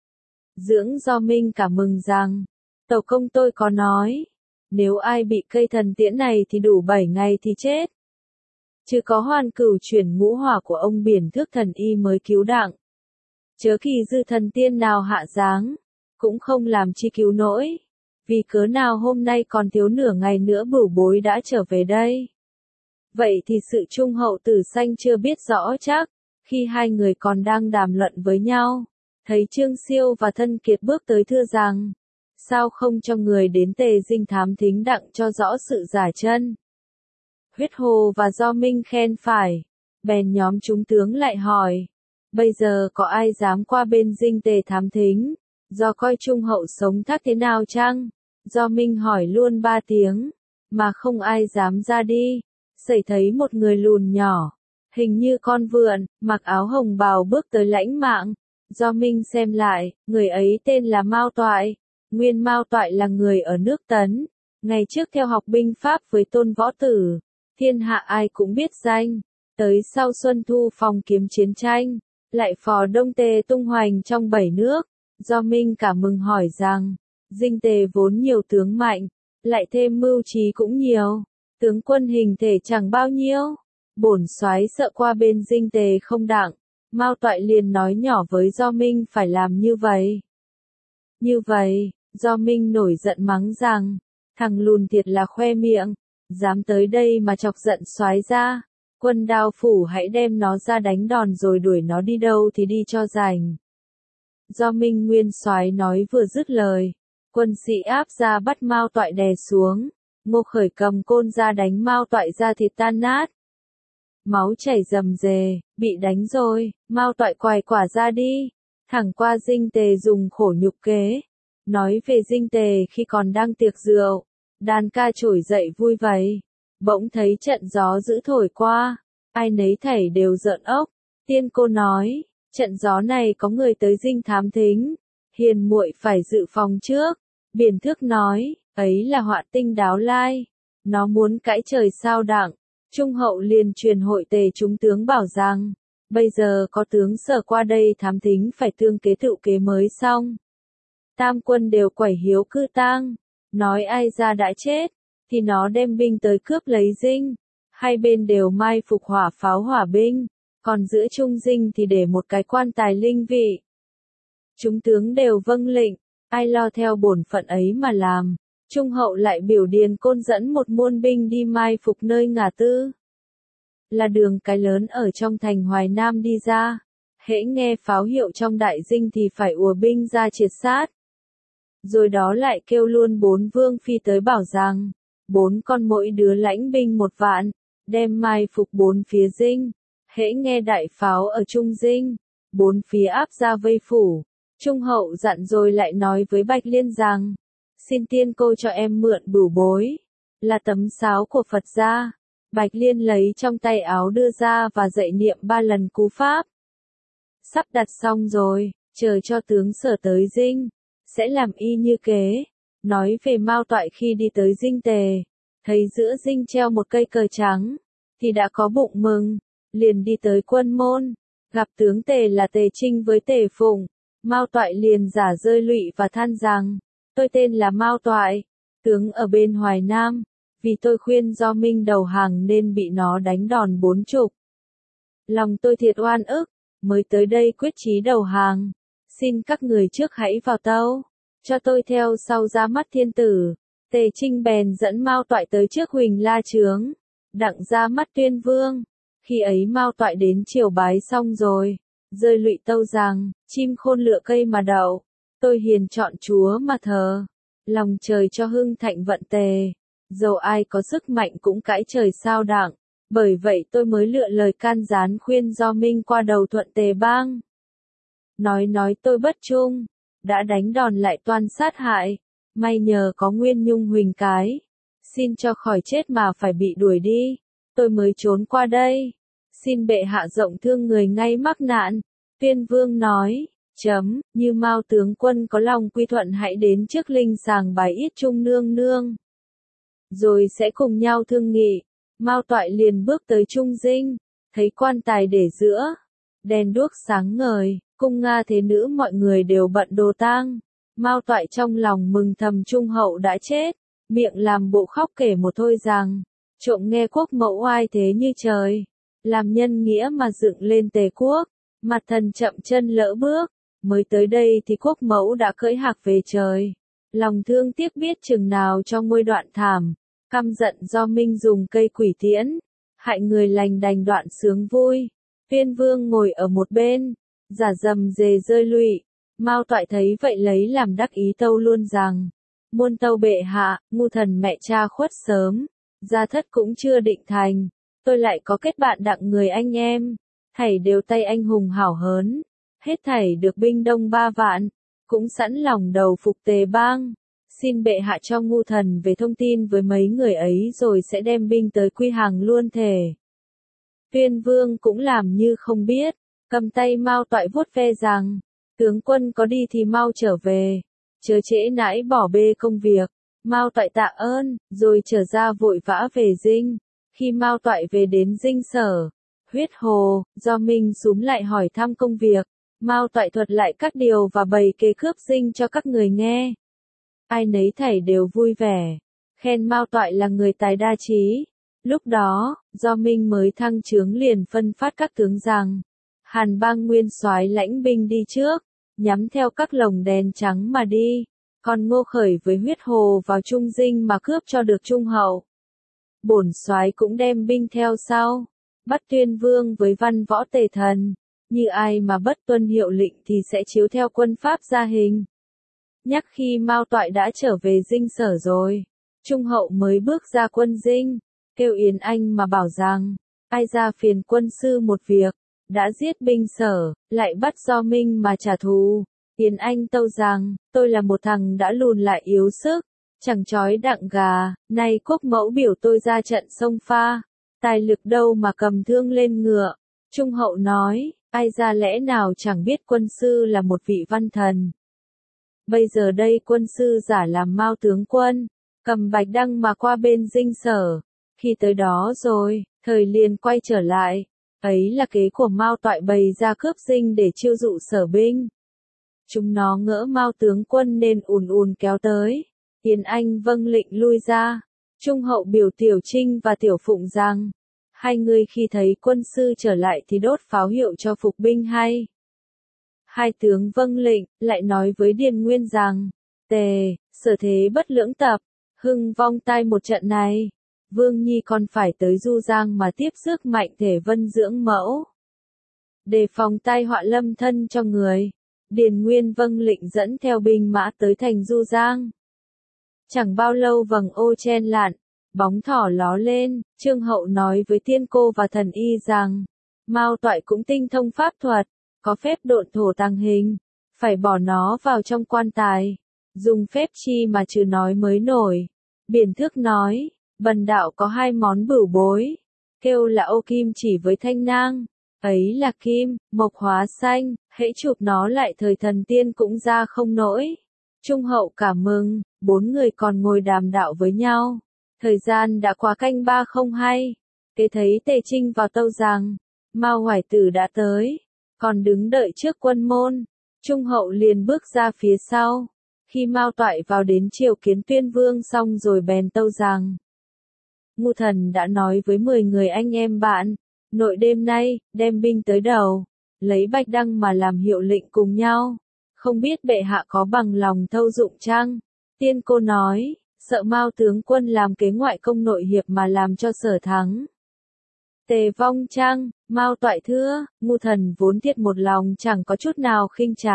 S1: Dưỡng Do Minh cảm mừng rằng, tàu công tôi có nói, nếu ai bị cây thần tiễn này thì đủ 7 ngày thì chết. Chứ có Hoàn Cửu chuyển ngũ hỏa của ông Biển Thước thần y mới cứu đặng. Chớ kỳ dư thần tiên nào hạ dáng, cũng không làm chi cứu nổi. Vì cớ nào hôm nay còn thiếu nửa ngày nữa bửu bối đã trở về đây. Vậy thì sự Trung Hậu tử sanh chưa biết rõ chắc, khi hai người còn đang đàm luận với nhau, thấy Trương Siêu và Thân Kiệt bước tới thưa rằng, sao không cho người đến Tề Dinh thám thính đặng cho rõ sự giả chân. Huyết Hồ và Do Minh khen phải, bèn nhóm chúng tướng lại hỏi, bây giờ có ai dám qua bên Dinh Tề thám thính, do coi Trung hậu sống thác thế nào chăng? Do Minh hỏi luôn 3 tiếng, mà không ai dám ra đi. Sẩy thấy một người lùn nhỏ, hình như con vượn, mặc áo hồng bào bước tới lãnh mạng. Do Minh xem lại, người ấy tên là Mao Toại. Nguyên Mao Toại là người ở nước Tấn, ngày trước theo học binh pháp với Tôn Võ Tử, thiên hạ ai cũng biết danh. Tới sau Xuân Thu phòng kiếm chiến tranh, lại phò Đông Tề tung hoành trong 7 nước. Do Minh cả mừng hỏi rằng, Dinh Tề vốn nhiều tướng mạnh, lại thêm mưu trí cũng nhiều, tướng quân hình thể chẳng bao nhiêu, bổn soái sợ qua bên Dinh Tề không đặng. Mao Toại liền nói nhỏ với Do Minh phải làm như vậy. Như vậy, Do Minh nổi giận mắng rằng, thằng lùn thiệt là khoe miệng, dám tới đây mà chọc giận soái ra, quân Đao phủ hãy đem nó ra đánh đòn rồi đuổi nó đi đâu thì đi cho rành. Do Minh nguyên soái nói vừa dứt lời, quân sĩ áp ra bắt Mao Toại đè xuống, Ngô Khởi cầm côn ra đánh Mao Toại ra thịt tan nát. Máu chảy rầm rề, bị đánh rồi, Mao Toại quài quả ra đi, thẳng qua Dinh Tề dùng khổ nhục kế. Nói về Dinh Tề khi còn đang tiệc rượu, đàn ca trỗi dậy vui vầy, bỗng thấy trận gió dữ thổi qua, ai nấy thảy đều rợn ốc. Tiên cô nói, trận gió này có người tới Dinh thám thính, hiền muội phải dự phòng trước. Biển Thước nói, ấy là họa tinh Đáo Lai, nó muốn cãi trời sao đặng. Trung hậu liền truyền hội Tề chúng tướng bảo rằng, bây giờ có tướng Sở qua đây thám thính phải tương kế tựu kế mới xong. Tam quân đều quẩy hiếu cư tang, nói ai ra đã chết, thì nó đem binh tới cướp lấy Dinh. Hai bên đều mai phục hỏa pháo hỏa binh, còn giữa Trung Dinh thì để một cái quan tài linh vị. Chúng tướng đều vâng lệnh, ai lo theo bổn phận ấy mà làm. Trung hậu lại biểu Điền Côn dẫn một muôn binh đi mai phục nơi ngã tư. Là đường cái lớn ở trong thành Hoài Nam đi ra. Hễ nghe pháo hiệu trong đại dinh thì phải ùa binh ra triệt sát. Rồi đó lại kêu luôn 4 vương phi tới bảo rằng, 4 con mỗi đứa lãnh binh 1 vạn, đem mai phục 4 phía dinh. Hễ nghe đại pháo ở Trung Dinh, 4 phía áp ra vây phủ. Trung hậu dặn rồi lại nói với Bạch Liên rằng, xin tiên cô cho em mượn bửu bối, là tấm sáo của Phật gia. Bạch Liên lấy trong tay áo đưa ra và dạy niệm 3 lần cú pháp. Sắp đặt xong rồi, chờ cho tướng Sở tới Dinh, sẽ làm y như kế. Nói về Mao Toại khi đi tới Dinh Tề, thấy giữa Dinh treo một cây cờ trắng, thì đã có bụng mừng, liền đi tới quân môn, gặp tướng Tề là Tề Trinh với Tề Phụng. Mao Toại liền giả rơi lụy và than rằng, tôi tên là Mao Toại, tướng ở bên Hoài Nam, vì tôi khuyên Do Minh đầu hàng nên bị nó đánh đòn 40. Lòng tôi thiệt oan ức, mới tới đây quyết chí đầu hàng. Xin các người trước hãy vào tâu, cho tôi theo sau ra mắt thiên tử. Tề Trinh bèn dẫn Mao Toại tới trước Huỳnh La Chướng, đặng ra mắt Tuyên Vương. Khi ấy Mao Toại đến triều bái xong rồi, rơi lụy tâu rằng, chim khôn lựa cây mà đậu, tôi hiền chọn Chúa mà thờ, lòng trời cho hưng thạnh vận Tề, dầu ai có sức mạnh cũng cãi trời sao đặng, bởi vậy tôi mới lựa lời can gián khuyên Do Minh qua đầu thuận Tề bang. Nói tôi bất trung, đã đánh đòn lại toan sát hại, may nhờ có Nguyên Nhung Huỳnh cái, xin cho khỏi chết mà phải bị đuổi đi, tôi mới trốn qua đây, xin bệ hạ rộng thương người ngay mắc nạn. Tuyên Vương nói, như Mao tướng quân có lòng quy thuận hãy đến trước linh sàng bài yết trung nương nương, rồi sẽ cùng nhau thương nghị. Mao Toại liền bước tới Trung Dinh, thấy quan tài để giữa, đèn đuốc sáng ngời, cung Nga thế nữ mọi người đều bận đồ tang. Mao Toại trong lòng mừng thầm Trung hậu đã chết, miệng làm bộ khóc kể một thôi rằng, trộm nghe quốc mẫu oai thế như trời, làm nhân nghĩa mà dựng lên Tề quốc, mặt thần chậm chân lỡ bước, mới tới đây thì quốc mẫu đã cưỡi hạc về trời. Lòng thương tiếc biết chừng nào cho ngôi đoạn thảm, căm giận Do Minh dùng cây quỷ tiễn, hại người lành đành đoạn sướng vui. Tuyên Vương ngồi ở một bên, giả dầm dề rơi lụy, Mao Toại thấy vậy lấy làm đắc ý tâu luôn rằng, muôn tâu bệ hạ, ngu thần mẹ cha khuất sớm, gia thất cũng chưa định thành, tôi lại có kết bạn đặng người anh em, thảy đều tay anh hùng hảo hớn, hết thảy được binh đông 3 vạn, cũng sẵn lòng đầu phục Tề bang, xin bệ hạ cho ngu thần về thông tin với mấy người ấy rồi sẽ đem binh tới quy hàng luôn thể. Tuyên Vương cũng làm như không biết, cầm tay Mao Toại vuốt ve rằng, tướng quân có đi thì mau trở về, chớ trễ nãi bỏ bê công việc. Mao Toại tạ ơn, rồi trở ra vội vã về Dinh. Khi Mao Toại về đến Dinh Sở, Huyết Hồ, Do Minh súm lại hỏi thăm công việc. Mao Toại thuật lại các điều và bày kế cướp Dinh cho các người nghe. Ai nấy thảy đều vui vẻ, khen Mao Toại là người tài đa trí. Lúc đó, Do Minh mới thăng chướng liền phân phát các tướng rằng, Hàn Bang nguyên soái lãnh binh đi trước, nhắm theo các lồng đèn trắng mà đi, còn Ngô Khởi với Huyết Hồ vào Trung Dinh mà cướp cho được Trung Hậu. Bổn soái cũng đem binh theo sau, bắt Tuyên Vương với văn võ tề thần, như ai mà bất tuân hiệu lệnh thì sẽ chiếu theo quân pháp ra hình. Nhắc khi Mao Toại đã trở về Dinh Sở rồi, Trung Hậu mới bước ra quân Dinh, kêu Yến Anh mà bảo rằng, ai ra phiền quân sư một việc, đã giết binh Sở, lại bắt Do Minh mà trả thù. Yến Anh tâu rằng, tôi là một thằng đã lùn lại yếu sức, chẳng chói đặng gà, nay quốc mẫu biểu tôi ra trận sông pha, tài lực đâu mà cầm thương lên ngựa. Trung Hậu nói, ai ra lẽ nào chẳng biết quân sư là một vị văn thần. Bây giờ đây quân sư giả làm Mao tướng quân, cầm bạch đăng mà qua bên Dinh Sở, khi tới đó rồi, thời liền quay trở lại, ấy là kế của Mao Toại bày ra cướp Dinh để chiêu dụ Sở binh. Chúng nó ngỡ Mao tướng quân nên ùn ùn kéo tới. Yến Anh vâng lệnh lui ra. Trung Hậu biểu Tiểu Trinh và Tiểu Phụng rằng, hai người khi thấy quân sư trở lại thì đốt pháo hiệu cho phục binh hay. Hai tướng vâng lệnh, lại nói với Điền Nguyên rằng, Tề, Sở thế bất lưỡng tập, hưng vong tai một trận này. Vương Nhi còn phải tới Du Giang mà tiếp sức mạnh thể vân dưỡng mẫu. Đề phòng tai họa lâm thân cho người. Điền Nguyên vâng lệnh dẫn theo binh mã tới thành Du Giang. Chẳng bao lâu vầng ô chen lạn, bóng thỏ ló lên, Trương Hậu nói với Tiên Cô và Thần Y rằng, Mao Toại cũng tinh thông pháp thuật, có phép độn thổ tàng hình, phải bỏ nó vào trong quan tài, dùng phép chi mà trừ nói mới nổi. Biển Thước nói, bần đạo có hai món bửu bối, kêu là ô kim chỉ với thanh nang, ấy là kim, mộc hóa xanh, hễ chụp nó lại thời thần tiên cũng ra không nổi. Trung Hậu cảm mừng, bốn người còn ngồi đàm đạo với nhau. Thời gian đã qua canh 3 không hay. Kế thấy Tề Trinh vào tâu rằng, Mao Hoài Tử đã tới, còn đứng đợi trước quân môn. Trung Hậu liền bước ra phía sau. Khi Mao Toại vào đến triều kiến Tuyên Vương xong rồi bèn tâu rằng, ngu thần đã nói với 10 người anh em bạn, nội đêm nay, đem binh tới đầu, lấy bạch đăng mà làm hiệu lệnh cùng nhau. Không biết bệ hạ có bằng lòng thâu dụng chăng? Tiên Cô nói, sợ Mao tướng quân làm kế ngoại công nội hiệp mà làm cho Sở thắng. Tề vong chăng? Mao Toại thưa, ngu thần vốn thiệt một lòng chẳng có chút nào khinh trá.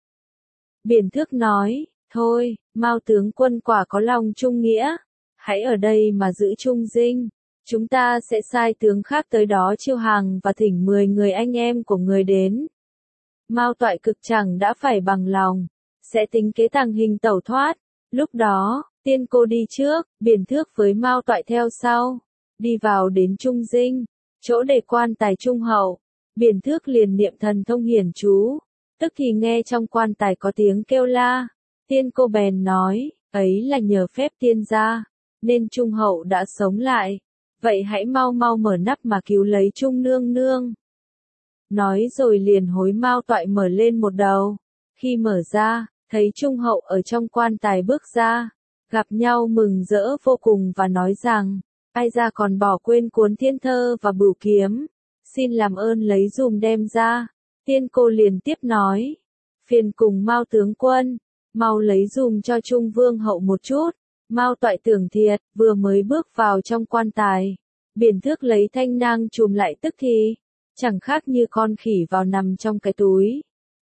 S1: Biển Thước nói, thôi, Mao tướng quân quả có lòng trung nghĩa, hãy ở đây mà giữ Trung Dinh. Chúng ta sẽ sai tướng khác tới đó chiêu hàng và thỉnh 10 người anh em của người đến. Mao Toại cực chẳng đã phải bằng lòng, sẽ tính kế tàng hình tẩu thoát. Lúc đó, Tiên Cô đi trước, Biển Thước với Mao Toại theo sau, đi vào đến Trung Dinh, chỗ để quan tài Trung Hậu. Biển Thước liền niệm thần thông hiển chú, tức thì nghe trong quan tài có tiếng kêu la. Tiên Cô bèn nói, ấy là nhờ phép tiên gia, nên Trung Hậu đã sống lại. Vậy hãy mau mau mở nắp mà cứu lấy Trung nương nương. Nói rồi liền hối Mao Toại mở lên một đầu. Khi mở ra, thấy Trung Hậu ở trong quan tài bước ra, gặp nhau mừng rỡ vô cùng và nói rằng, ai ra còn bỏ quên cuốn thiên thơ và bửu kiếm, xin làm ơn lấy dùm đem ra. Tiên Cô liền tiếp nói, phiền cùng Mao tướng quân, mau lấy dùm cho Trung Vương hậu một chút. Mao Toại tưởng thiệt, vừa mới bước vào trong quan tài, Biển Thước lấy thanh nang chùm lại tức thì, chẳng khác như con khỉ vào nằm trong cái túi.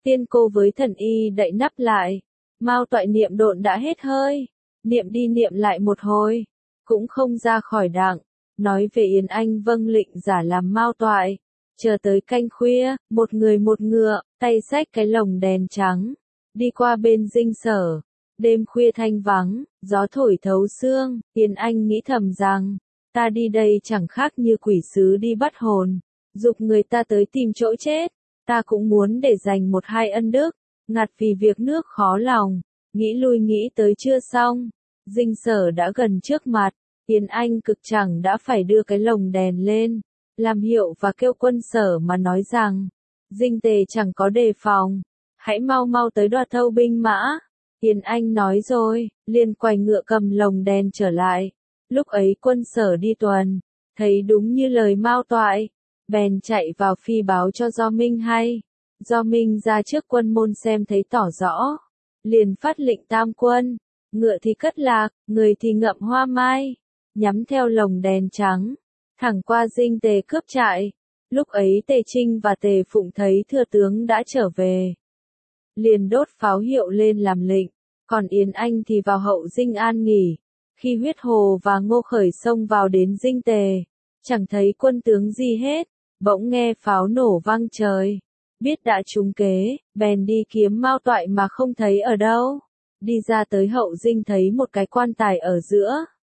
S1: Tiên cô với thần y đậy nắp lại. Mao Toại niệm độn đã hết hơi. Niệm đi niệm lại một hồi. Cũng không ra khỏi đặng. Nói về Yến Anh vâng lệnh giả làm Mao Toại. Chờ tới canh khuya, một người một ngựa, tay xách cái lồng đèn trắng. Đi qua bên Dinh Sở. Đêm khuya thanh vắng, gió thổi thấu xương. Yến Anh nghĩ thầm rằng, ta đi đây chẳng khác như quỷ sứ đi bắt hồn. Giục người ta tới tìm chỗ chết. Ta cũng muốn để dành một hai ân đức. Ngặt vì việc nước khó lòng. Nghĩ lui nghĩ tới chưa xong. Dinh Sở đã gần trước mặt. Yến Anh cực chẳng đã phải đưa cái lồng đèn lên. Làm hiệu và kêu quân Sở mà nói rằng. Dinh Tề chẳng có đề phòng. Hãy mau mau tới đoạt thâu binh mã. Yến Anh nói rồi, liền quay ngựa cầm lồng đèn trở lại. Lúc ấy quân Sở đi tuần. Thấy đúng như lời Mao Toại. Bèn chạy vào phi báo cho Do Minh hay. Do Minh ra trước quân môn xem thấy tỏ rõ. Liền phát lệnh tam quân. Ngựa thì cất lạc, người thì ngậm hoa mai. Nhắm theo lồng đèn trắng. Thẳng qua Dinh Tề cướp trại. Lúc ấy Tề Trinh và Tề Phụng thấy thừa tướng đã trở về. Liền đốt pháo hiệu lên làm lệnh. Còn Yến Anh thì vào hậu Dinh an nghỉ. Khi Huyết Hồ và Ngô Khởi xông vào đến Dinh Tề. Chẳng thấy quân tướng gì hết. Bỗng nghe pháo nổ vang trời. Biết đã trúng kế, bèn đi kiếm Mao Toại mà không thấy ở đâu. Đi ra tới hậu Dinh thấy một cái quan tài ở giữa.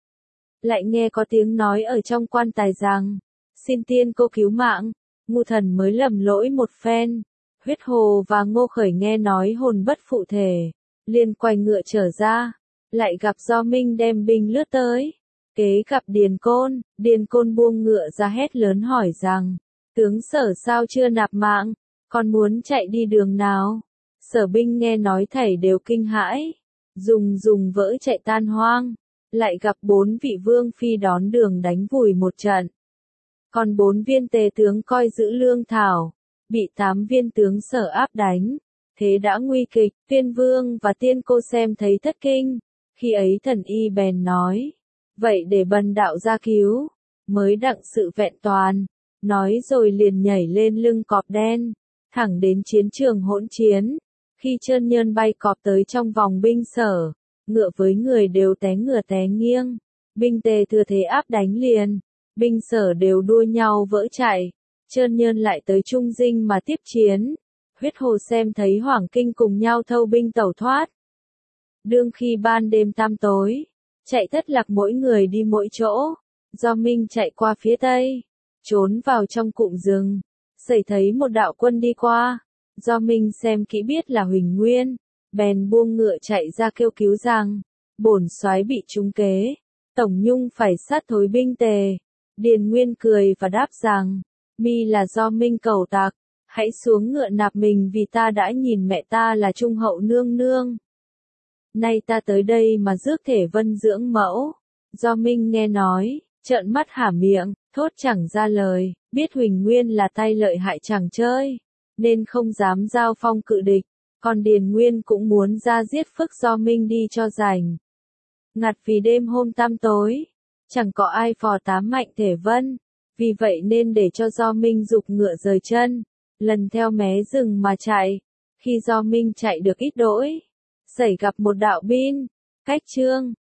S1: Lại nghe có tiếng nói ở trong quan tài rằng, xin tiên cô cứu mạng. Ngu thần mới lầm lỗi một phen. Huyết Hồ và Ngô Khởi nghe nói hồn bất phụ thể. Liền quay ngựa trở ra. Lại gặp Do Minh đem binh lướt tới. Kế gặp Điền Côn buông ngựa ra hét lớn hỏi rằng, tướng Sở sao chưa nạp mạng, còn muốn chạy đi đường nào? Sở binh nghe nói thảy đều kinh hãi, dùng vỡ chạy tan hoang, lại gặp 4 vị vương phi đón đường đánh vùi một trận. Còn 4 viên tề tướng coi giữ lương thảo, bị 8 viên tướng Sở áp đánh, thế đã nguy kịch. Tuyên Vương và Tiên Cô xem thấy thất kinh, khi ấy thần y bèn nói, vậy để bần đạo ra cứu, mới đặng sự vẹn toàn. Nói rồi liền nhảy lên lưng cọp đen, thẳng đến chiến trường hỗn chiến. Khi Trơn Nhơn bay cọp tới trong vòng binh Sở, ngựa với người đều té ngửa té nghiêng. Binh Tề thừa thế áp đánh liền, binh Sở đều đua nhau vỡ chạy. Trơn Nhơn lại tới Trung Dinh mà tiếp chiến. Huyết Hồ xem thấy hoảng kinh cùng nhau thâu binh tẩu thoát. Đương khi ban đêm tăm tối, chạy thất lạc mỗi người đi mỗi chỗ. Do Minh chạy qua phía tây, trốn vào trong cụm rừng, xảy thấy một đạo quân đi qua. Do Minh xem kỹ biết là Huỳnh Nguyên, bèn buông ngựa chạy ra kêu cứu rằng, bổn soái bị trúng kế, Tổng Nhung phải sát thối binh Tề. Điền Nguyên cười và đáp rằng, mi là Do Minh cầu tặc, hãy xuống ngựa nạp mình vì ta đã nhìn mẹ ta là Trung hậu nương nương. Nay ta tới đây mà rước thể vân dưỡng mẫu. Do Minh nghe nói, trợn mắt há miệng, thốt chẳng ra lời, biết Huỳnh Nguyên là tay lợi hại chẳng chơi, nên không dám giao phong cự địch. Còn Điền Nguyên cũng muốn ra giết phức Do Minh đi cho rảnh. Ngặt vì đêm hôm tăm tối, chẳng có ai phò tám mạnh thể vân, vì vậy nên để cho Do Minh giục ngựa rời chân, lần theo mé rừng mà chạy. Khi Do Minh chạy được ít đỗi, xảy gặp một đạo binh, cách Trương,